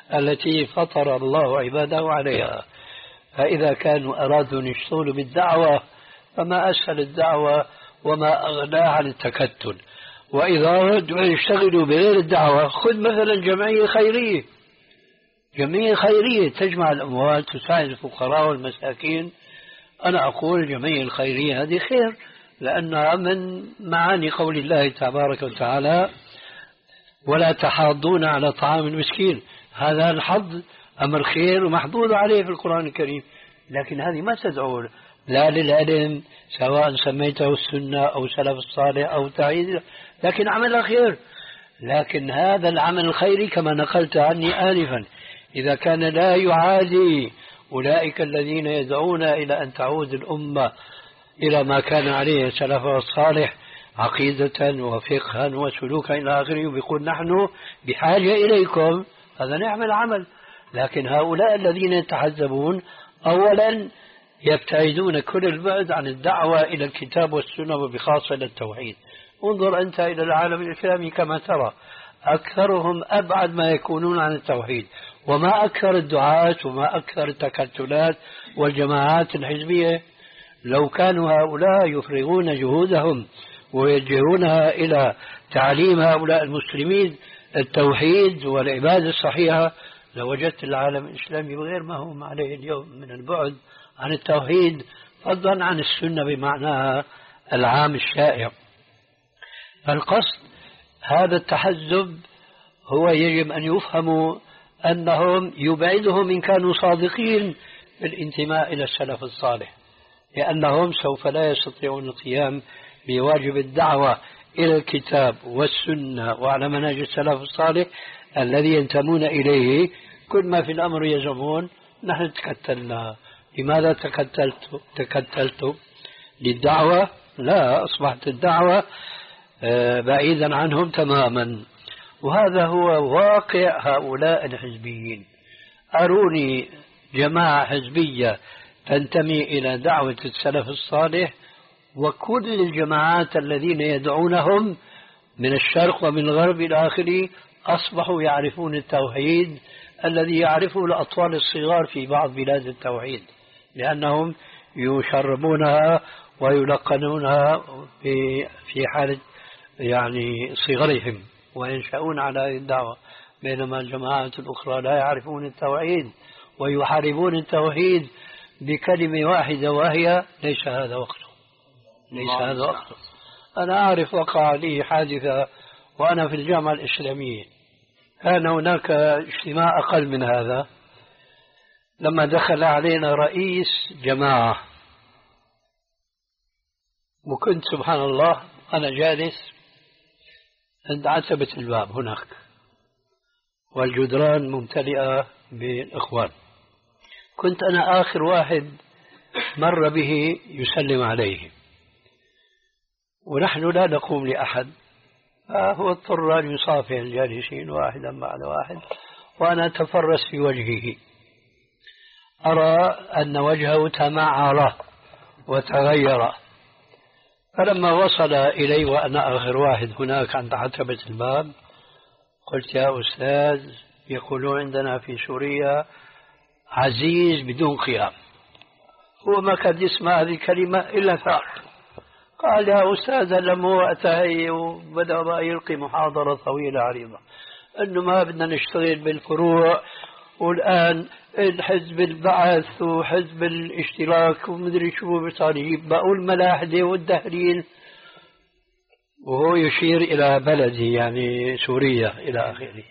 التي فطر الله عباده عليها. فإذا كانوا أرادوا أن يشتغلوا بالدعوة فما أسهل الدعوة وما أغنى عن التكتل. وإذا أرادوا أن يشتغلوا بغير الدعوة، خذ مثلا جمعية خيرية، جمعية خيرية تجمع الأموال تساعد الفقراء والمساكين. أنا أقول الجمعية الخيرية هذه خير، لأنها من معاني قول الله تبارك وتعالى ولا تحاضون على طعام المسكين. هذا الحظ أمر خير ومحظوظ عليه في القرآن الكريم، لكن هذه ما تدعو لا للعلم سواء سميته السنة أو سلف الصالح أو تعيد، لكن عمل خير. لكن هذا العمل الخيري كما نقلت عني آنفا إذا كان لا يعادي أولئك الذين يدعون إلى أن تعود الأمة إلى ما كان عليه سلفها الصالح عقيدة وفقها وسلوكا إلى آخره، ويقول نحن بحاجة إليكم، هذا نعم العمل. لكن هؤلاء الذين يتحزبون أولا يبتعدون كل البعد عن الدعوة إلى الكتاب والسنة وبخاصة إلى التوحيد. انظر أنت إلى العالم الإسلامي كما ترى أكثرهم أبعد ما يكونون عن التوحيد، وما أكثر الدعاة وما أكثر التكتلات والجماعات الحزبية. لو كانوا هؤلاء يفرغون جهودهم ويوجهونها إلى تعليم هؤلاء المسلمين التوحيد والعبادة الصحيحة لوجدت العالم الإسلامي بغير ما هم عليه اليوم من البعد عن التوحيد، فضلا عن السنة بمعناها العام الشائع. فالقصد هذا التحزب هو يجب أن يفهموا أنهم يبعدهم إن كانوا صادقين في الانتماء إلى السلف الصالح، لأنهم سوف لا يستطيعون القيام بواجب الدعوة إلى الكتاب والسنة وعلى منهج السلف الصالح الذي ينتمون إليه. كل ما في الأمر يزعمون نحن تكتلنا. لماذا تكتلت تكتلت للدعوة؟ لا، أصبحت الدعوة بعيدا عنهم تماما. وهذا هو واقع هؤلاء الحزبيين. أروني جماعة حزبية تنتمي إلى دعوة السلف الصالح، وكل الجماعات الذين يدعونهم من الشرق ومن الغرب إلى آخره أصبحوا يعرفون التوحيد الذي يعرفه الأطفال الصغار في بعض بلاد التوحيد، لأنهم يشربونها ويلقنونها في حالة يعني صغرهم وينشأون على هذه الدعوة، بينما الجماعات الأخرى لا يعرفون التوحيد ويحاربون التوحيد بكلمة واحدة وهي ليس هذا وقته، ليس هذا وقته. أنا أعرف وقع لي حادثة وأنا في الجامعة الإسلامية، كان هناك اجتماع أقل من هذا لما دخل علينا رئيس جماعة، وكنت سبحان الله أنا جالس عند عتبة الباب هناك والجدران ممتلئة بالإخوان، كنت أنا آخر واحد مر به يسلم عليه، ونحن لا نقوم لأحد، فهو اضطر أن يصافح الجالسين واحدا بعد واحد، وأنا أتفرس في وجهه أرى أن وجهه تمعر وتغير. فلما وصل إلي وأنا آخر واحد هناك عند عتبة الباب قلت يا أستاذ، يقولون عندنا في سوريا عزيز بدون قيام. هو ما كان يسمع هذه الكلمة إلا ثار. قال يا أستاذ لما هو أتى وبدأ بقى يلقي محاضرة طويلة عريضة أنه ما بدنا نشتغل بالفروع، والآن الحزب البعث وحزب الاشتراك ومدري شو صار يجيب بقوا الملاحدة والدهرين، وهو يشير إلى بلده يعني سوريا إلى آخره.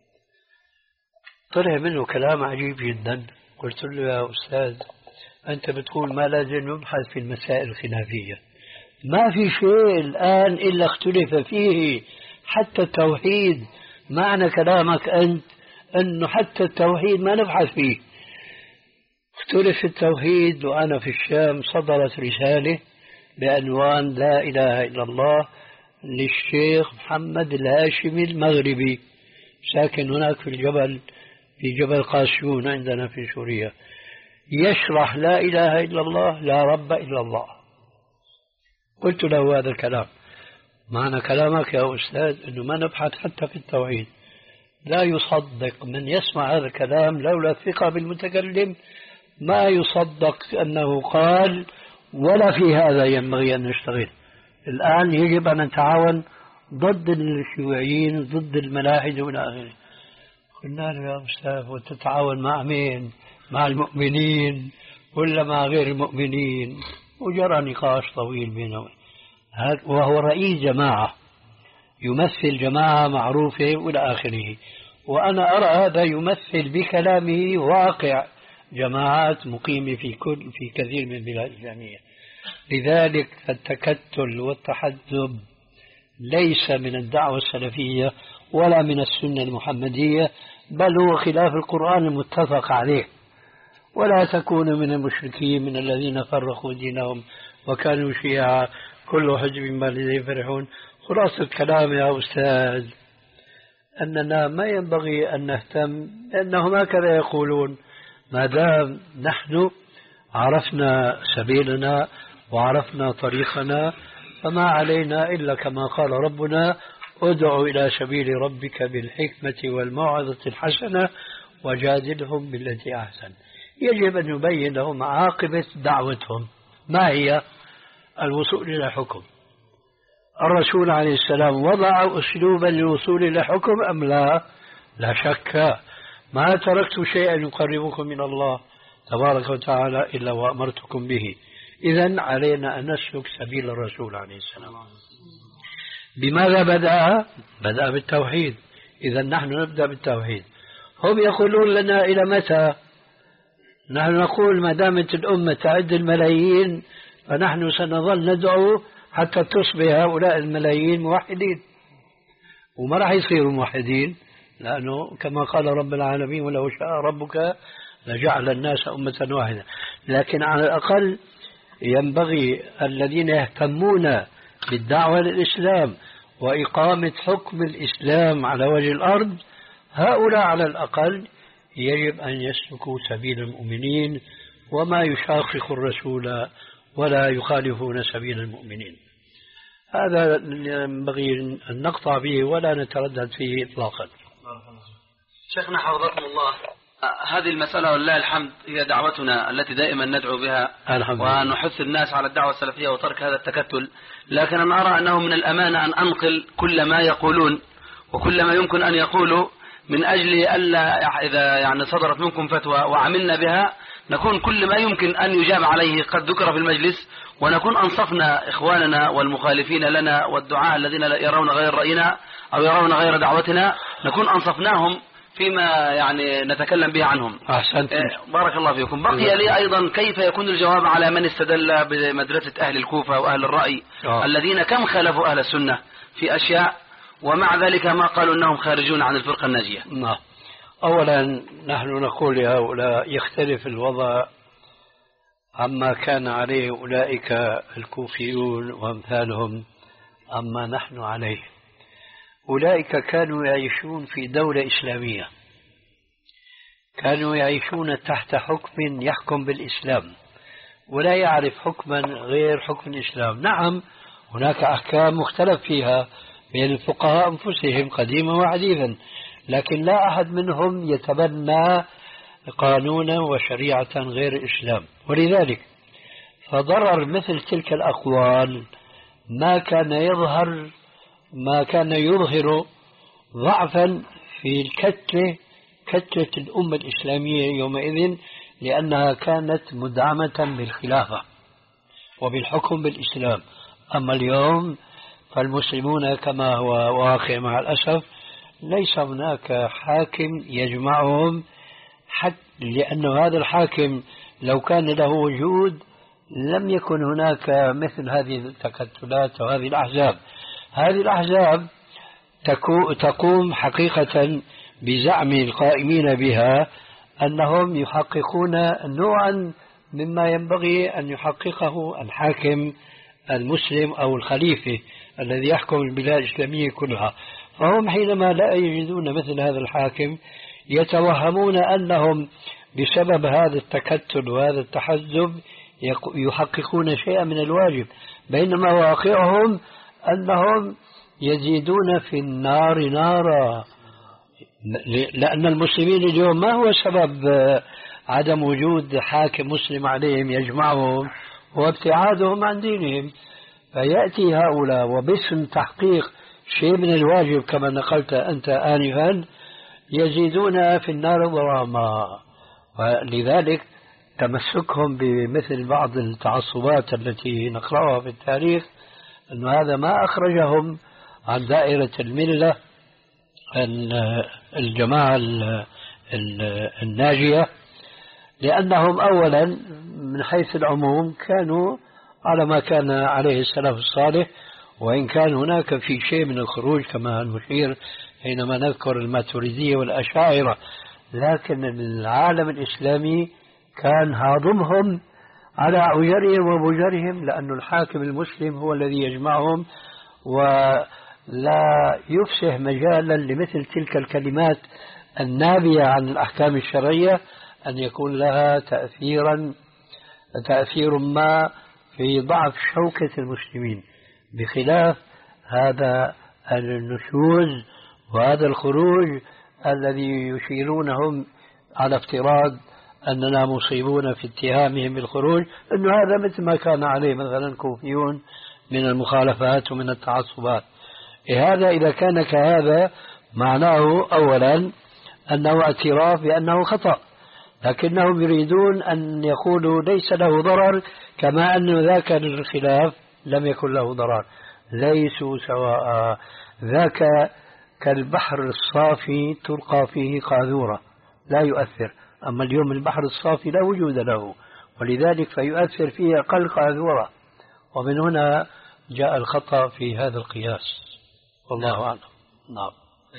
طلع منه كلام عجيب جدا. قلت له يا أستاذ أنت بتقول ما لازم نبحث في المسائل الخلافية، ما في شيء الآن إلا اختلف فيه، حتى التوحيد. معنى كلامك أنت أنه حتى التوحيد ما نبحث فيه. اختلف في التوحيد. وأنا في الشام صدرت رسالة بعنوان لا إله إلا الله للشيخ محمد الهاشمي المغربي، ساكن هناك في الجبل في جبل قاسيون عندنا في سوريا، يشرح لا إله إلا الله لا رب إلا الله. قلت له هذا الكلام، معنى كلامك يا أستاذ أنه ما نبحث حتى في التوحيد. لا يصدق من يسمع هذا الكلام لولا الثقة بالمتكلم، ما يصدق أنه قال، ولا في هذا ينبغي أن نشتغل. الآن يجب أن نتعاون ضد الشيوعيين، ضد الملاحدة إلى آخره. قلنا له يا أستاذ وتتعاون مع مين؟ مع المؤمنين ولا مع غير المؤمنين؟ وجرى نقاش طويل بينهم، وهو رئيس جماعة يمثل جماعة معروفة إلى آخره، وأنا أرى هذا يمثل بكلامه واقع جماعات مقيمة في كل في كثير من البلاد الإسلامية. لذلك التكتل والتحزب ليس من الدعوة السلفية ولا من السنة المحمدية، بل هو خلاف القرآن المتفق عليه. ولا تكونوا من المشركين من الذين فرقوا دينهم وكانوا شيعا كل حزب بما لديهم فرحون. خلاصة الكلام يا أستاذ أننا ما ينبغي أن نهتم، لأنهم هكذا يقولون. ما دام نحن عرفنا سبيلنا وعرفنا طريقنا فما علينا إلا كما قال ربنا: ادع إلى سبيل ربك بالحكمة والموعظة الحسنة وجادلهم بالتي أحسن. يجب أن نبين لهم عاقبة دعوتهم ما هي الوصول إلى حكم. الرسول عليه السلام وضع أسلوبا للوصول إلى حكم أم لا؟ لا شك. ما تركت شيئا يقربكم من الله تبارك وتعالى إلا وأمرتكم به. إذن علينا أن نسلك سبيل الرسول عليه السلام. بماذا بدأ؟ بدأ بالتوحيد. إذن نحن نبدأ بالتوحيد. هم يقولون لنا إلى متى؟ نحن نقول ما دامت الأمة تعد الملايين فنحن سنظل ندعو حتى تصبح هؤلاء الملايين موحدين، وما راح يصيروا موحدين، لأنه كما قال رب العالمين: ولو شاء ربك لجعل الناس أمة واحدة. لكن على الأقل ينبغي الذين يهتمون بالدعوة للإسلام وإقامة حكم الإسلام على وجه الأرض، هؤلاء على الأقل يجب أن يسلكوا سبيل المؤمنين وما يشاقق الرسول ولا يخالفون سبيل المؤمنين. هذا ينبغي أن نقطع به ولا نتردد فيه إطلاقا. شيخنا حفظكم الله، هذه المسألة ولله الحمد هي دعوتنا التي دائما ندعو بها ونحث الناس على الدعوة السلفية وترك هذا التكتل. لكن أنا أرى أنه من الأمانة أن أنقل كل ما يقولون وكل ما يمكن أن يقولوا، من أجل ألا إذا يعني صدرت منكم فتوى وعملنا بها نكون كل ما يمكن أن يجاب عليه قد ذكر في المجلس، ونكون أنصفنا إخواننا والمخالفين لنا والدعاء الذين يرون غير رأينا أو يرون غير دعوتنا، نكون أنصفناهم فيما يعني نتكلم به عنهم. أحسنت. بارك الله فيكم. بقي لي أيضا كيف يكون الجواب على من استدل بمدرسة أهل الكوفة وأهل الرأي أوه. الذين كم خالفوا أهل السنة في أشياء ومع ذلك ما قالوا أنهم خارجون عن الفرقة الناجية. نعم. أولا نحن نقول لهؤلاء يختلف الوضع عما كان عليه أولئك الكوفيون وأمثالهم عما نحن عليه. أولئك كانوا يعيشون في دولة إسلامية، كانوا يعيشون تحت حكم يحكم بالإسلام ولا يعرف حكما غير حكم الإسلام. نعم هناك أحكام مختلف فيها بين الفقهاء أنفسهم قديما وحديثا، لكن لا أحد منهم يتبنى قانونا وشريعة غير الإسلام. ولذلك فضرر مثل تلك الأقوال ما كان يظهر ما كان يظهر ضعفا في الكتلة كتلة الأمة الإسلامية يومئذ، لأنها كانت مدعمة بالخلافة وبالحكم بالإسلام. أما اليوم فالمسلمون كما هو واقع مع الأسف ليس هناك حاكم يجمعهم، حتى لأن هذا الحاكم لو كان له وجود لم يكن هناك مثل هذه التكتلات وهذه الأحزاب. هذه الأحزاب تقوم حقيقة بزعم القائمين بها أنهم يحققون نوعا مما ينبغي أن يحققه الحاكم المسلم أو الخليفة الذي يحكم البلاد الإسلامية كلها. فهم حينما لا يجدون مثل هذا الحاكم يتوهمون أنهم بسبب هذا التكتل وهذا التحزب يحققون شيئا من الواجب، بينما واقعهم أنهم يزيدون في النار نارا، لأن المسلمين اليوم ما هو سبب عدم وجود حاكم مسلم عليهم يجمعهم هو ابتعادهم عن دينهم. فيأتي هؤلاء وباسم تحقيق شيء من الواجب كما نقلت أنت آنفا يزيدون في النار ضراما. ولذلك تمسكهم بمثل بعض التعصبات التي نقرأها في التاريخ أن هذا ما أخرجهم عن دائرة الملة الجماعة الناجية، لأنهم أولا من حيث العموم كانوا على ما كان عليه السلف الصالح، وإن كان هناك في شيء من الخروج كما نشير حينما نذكر الماتريدية والأشاعرة، لكن العالم الإسلامي كان هاضمهم على عجرهم وبجرهم، لأن الحاكم المسلم هو الذي يجمعهم ولا يفسح مجالا لمثل تلك الكلمات النابية عن الأحكام الشرعية أن يكون لها تأثيرا تأثير ما في ضعف شوكة المسلمين، بخلاف هذا النشوز وهذا الخروج الذي يشيرونهم على افتراض أننا مصيبون في اتهامهم بالخروج، أنه هذا مثل ما كان عليه مثلا كوفيون من المخالفات ومن التعصبات. هذا إذا كان كهذا معناه أولا أنه اعتراف بأنه خطأ، لكنهم يريدون أن يقولوا ليس له ضرر، كما أن ذاك الخلاف لم يكن له ضرر. ليسوا سواء، ذاك كالبحر الصافي تلقى فيه قاذورة لا يؤثر، أما اليوم البحر الصافي لا وجود له، ولذلك فيؤثر فيه أقل قاذورة، ومن هنا جاء الخطأ في هذا القياس، والله أعلم. نعم.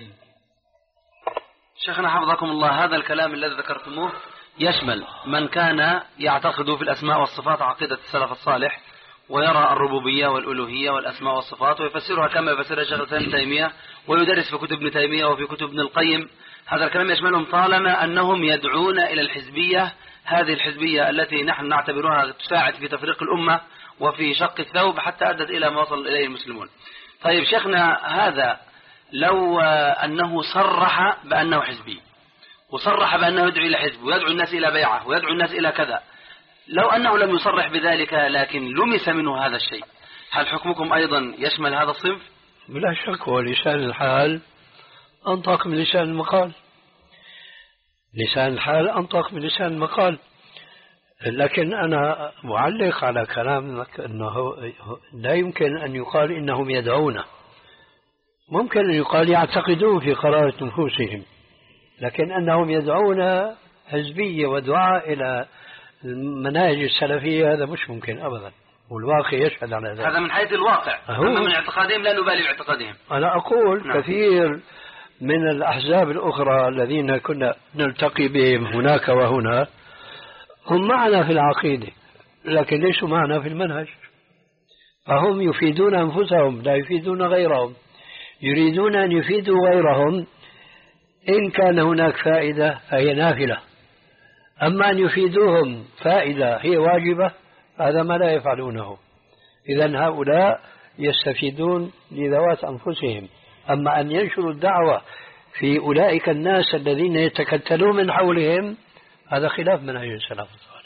شيخنا حفظكم الله، هذا الكلام الذي ذكرتموه يشمل من كان يعتقد في الأسماء والصفات عقيدة السلف الصالح ويرى الربوبية والألوهية والأسماء والصفات ويفسرها كما يفسرها شيخ الإسلام ابن تيمية ويدرس في كتب ابن تيمية وفي كتب ابن القيم. هذا الكلام يشملهم طالما أنهم يدعون إلى الحزبية، هذه الحزبية التي نحن نعتبرها تساعد في تفريق الأمة وفي شق الثوب حتى أدت إلى ما وصل إليه المسلمون. طيب شيخنا، هذا لو أنه صرح بأنه حزبي وصرح بأنه يدعو إلى حزب ويدعو الناس إلى بيعة ويدعو الناس إلى كذا، لو أنه لم يصرح بذلك لكن لمس منه هذا الشيء، هل حكمكم أيضا يشمل هذا الصنف؟ بلا شك، ولسان الحال أنطق من لسان المقال، لسان الحال أنطق من لسان المقال. لكن أنا معلق على كلامك أنه لا يمكن أن يقال إنهم يدعون، ممكن أن يقال يعتقدون في قرارة نفوسهم، لكن أنهم يدعون حزبية ودعاء إلى المناهج السلفية هذا مش ممكن أبدا، والواقع يشهد على ذلك. هذا من حيث الواقع، أما من اعتقادهم لا نبالي باعتقادهم. أنا أقول نعم. كثير من الأحزاب الأخرى الذين كنا نلتقي بهم هناك وهنا هم معنا في العقيدة لكن ليسوا معنا في المنهج، فهم يفيدون أنفسهم لا يفيدون غيرهم، يريدون أن يفيدوا غيرهم إن كان هناك فائدة فهي نافلة، أما أن يفيدوهم فائدة هي واجبة هذا ما لا يفعلونه. إذن هؤلاء يستفيدون لذوات أنفسهم، أما أن ينشروا الدعوة في أولئك الناس الذين يتكتلون من حولهم هذا خلاف منهج السلف الصالح.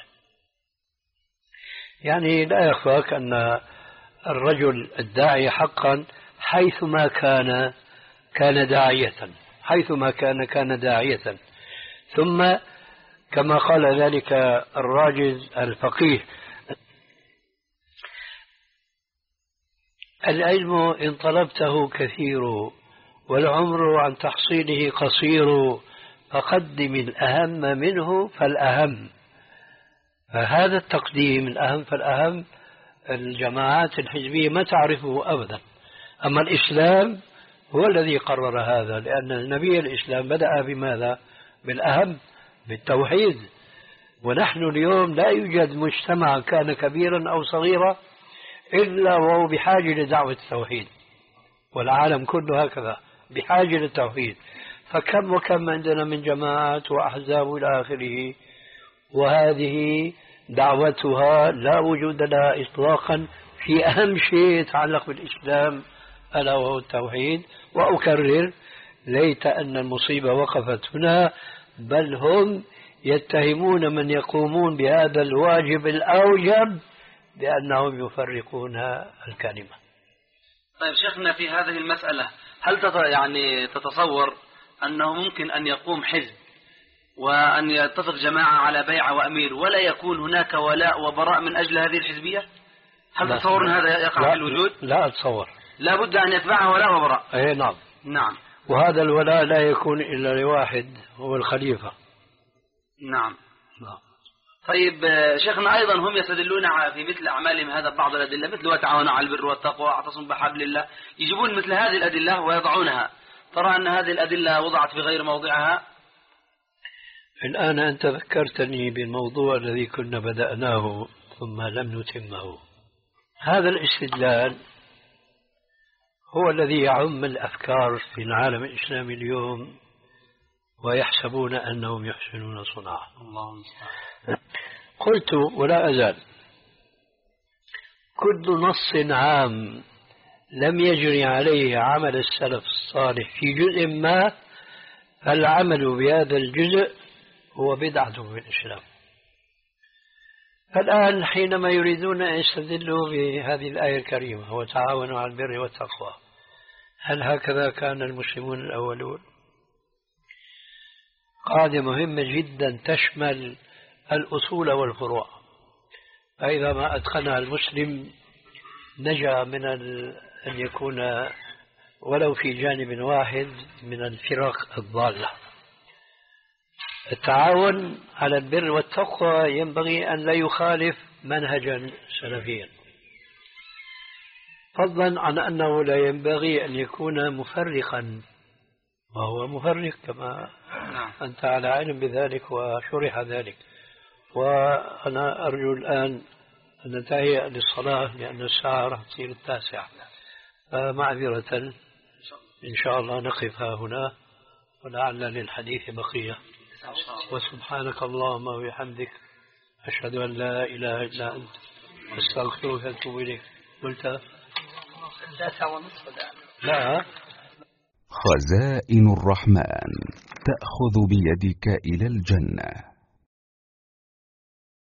يعني لا يخفاك أن الرجل الداعي حقا حيثما كان كان داعية، حيثما كان كان داعية. ثم كما قال ذلك الراجز الفقيه: العلم إن طلبته كثير والعمر عن تحصيله قصير، فقدم الأهم منه فالأهم. فهذا التقديم الأهم فالأهم الجماعات الحزبية ما تعرفه أبدا، أما الإسلام هو الذي قرر هذا، لأن النبي الإسلام بدأ بماذا؟ بالأهم، بالتوحيد. ونحن اليوم لا يوجد مجتمع كان كبيرا أو صغيرا إلا وهو بحاجة لدعوة التوحيد، والعالم كله هكذا بحاجة للتوحيد. فكم وكم عندنا من جماعات وأحزاب إلى آخره، وهذه دعوتها لا وجود لها إطلاقا في أهم شيء يتعلق بالإسلام ألا وهو التوحيد. وأكرر ليت أن المصيبة وقفت هنا، بل هم يتهمون من يقومون بهذا الواجب الأوجب بأنهم يفرقون الكلمة. طيب شيخنا، في هذه المسألة هل تت... يعني تتصور أنه ممكن أن يقوم حزب وأن يتفق جماعة على بيعة وأمير ولا يكون هناك ولاء وبراء من أجل هذه الحزبية؟ هل تتصور أن هذا يقع لا في الوجود؟ لا أتصور. لا بد أن يتبعه ولاء وبراء. أي نعم. نعم. وهذا الولاء لا يكون إلا لواحد، هو الخليفة. نعم. نعم. طيب شيخنا، أيضا هم يستدلون في مثل أعمالهم هذا بعض الأدلة، مثل وتعاونوا على البر والتقوى واعتصموا بحبل الله، يجيبون مثل هذه الأدلة ويضعونها. ترى أن هذه الأدلة وضعت في غير موضعها؟ الآن أنت ذكرتني بالموضوع الذي كنا بدأناه ثم لم نتمه. هذا الاستدلال هو الذي يعم الأفكار في العالم الإسلامي اليوم، ويحسبون أنهم يحسنون صنعا. الله المستعان. قلت ولا أزال كل نص عام لم يجري عليه عمل السلف الصالح في جزء ما، فالعمل بهذا الجزء هو بدعة في الإسلام. فالآن حينما يريدون أن يستدلوا بهذه الآية الكريمة وتعاونوا على البر والتقوى، هل هكذا كان المسلمون الأولون؟ قاعدة مهمة جدا تشمل الأصول والفروع، فإذا ما أتقنها المسلم نجا من أن يكون ولو في جانب واحد من الفرق الضالة. التعاون على البر والتقوى ينبغي أن لا يخالف منهجا سلفيا، فضلا عن أنه لا ينبغي أن يكون مفرقا، وهو مفرق كما أنت على علم بذلك وشرح ذلك. وأنا أرجو الآن أن ننتهي للصلاة لأن الساعة راح تصير التاسعة، فمعذرة إن شاء الله نقف هنا ولعل للحديث بقية. وسبحانك اللهم وبحمدك أشهد أن لا إله إلا أنت أستغفرك وأتوب إليك. قلت لا. خزائن الرحمن تأخذ بيدك إلى الجنة.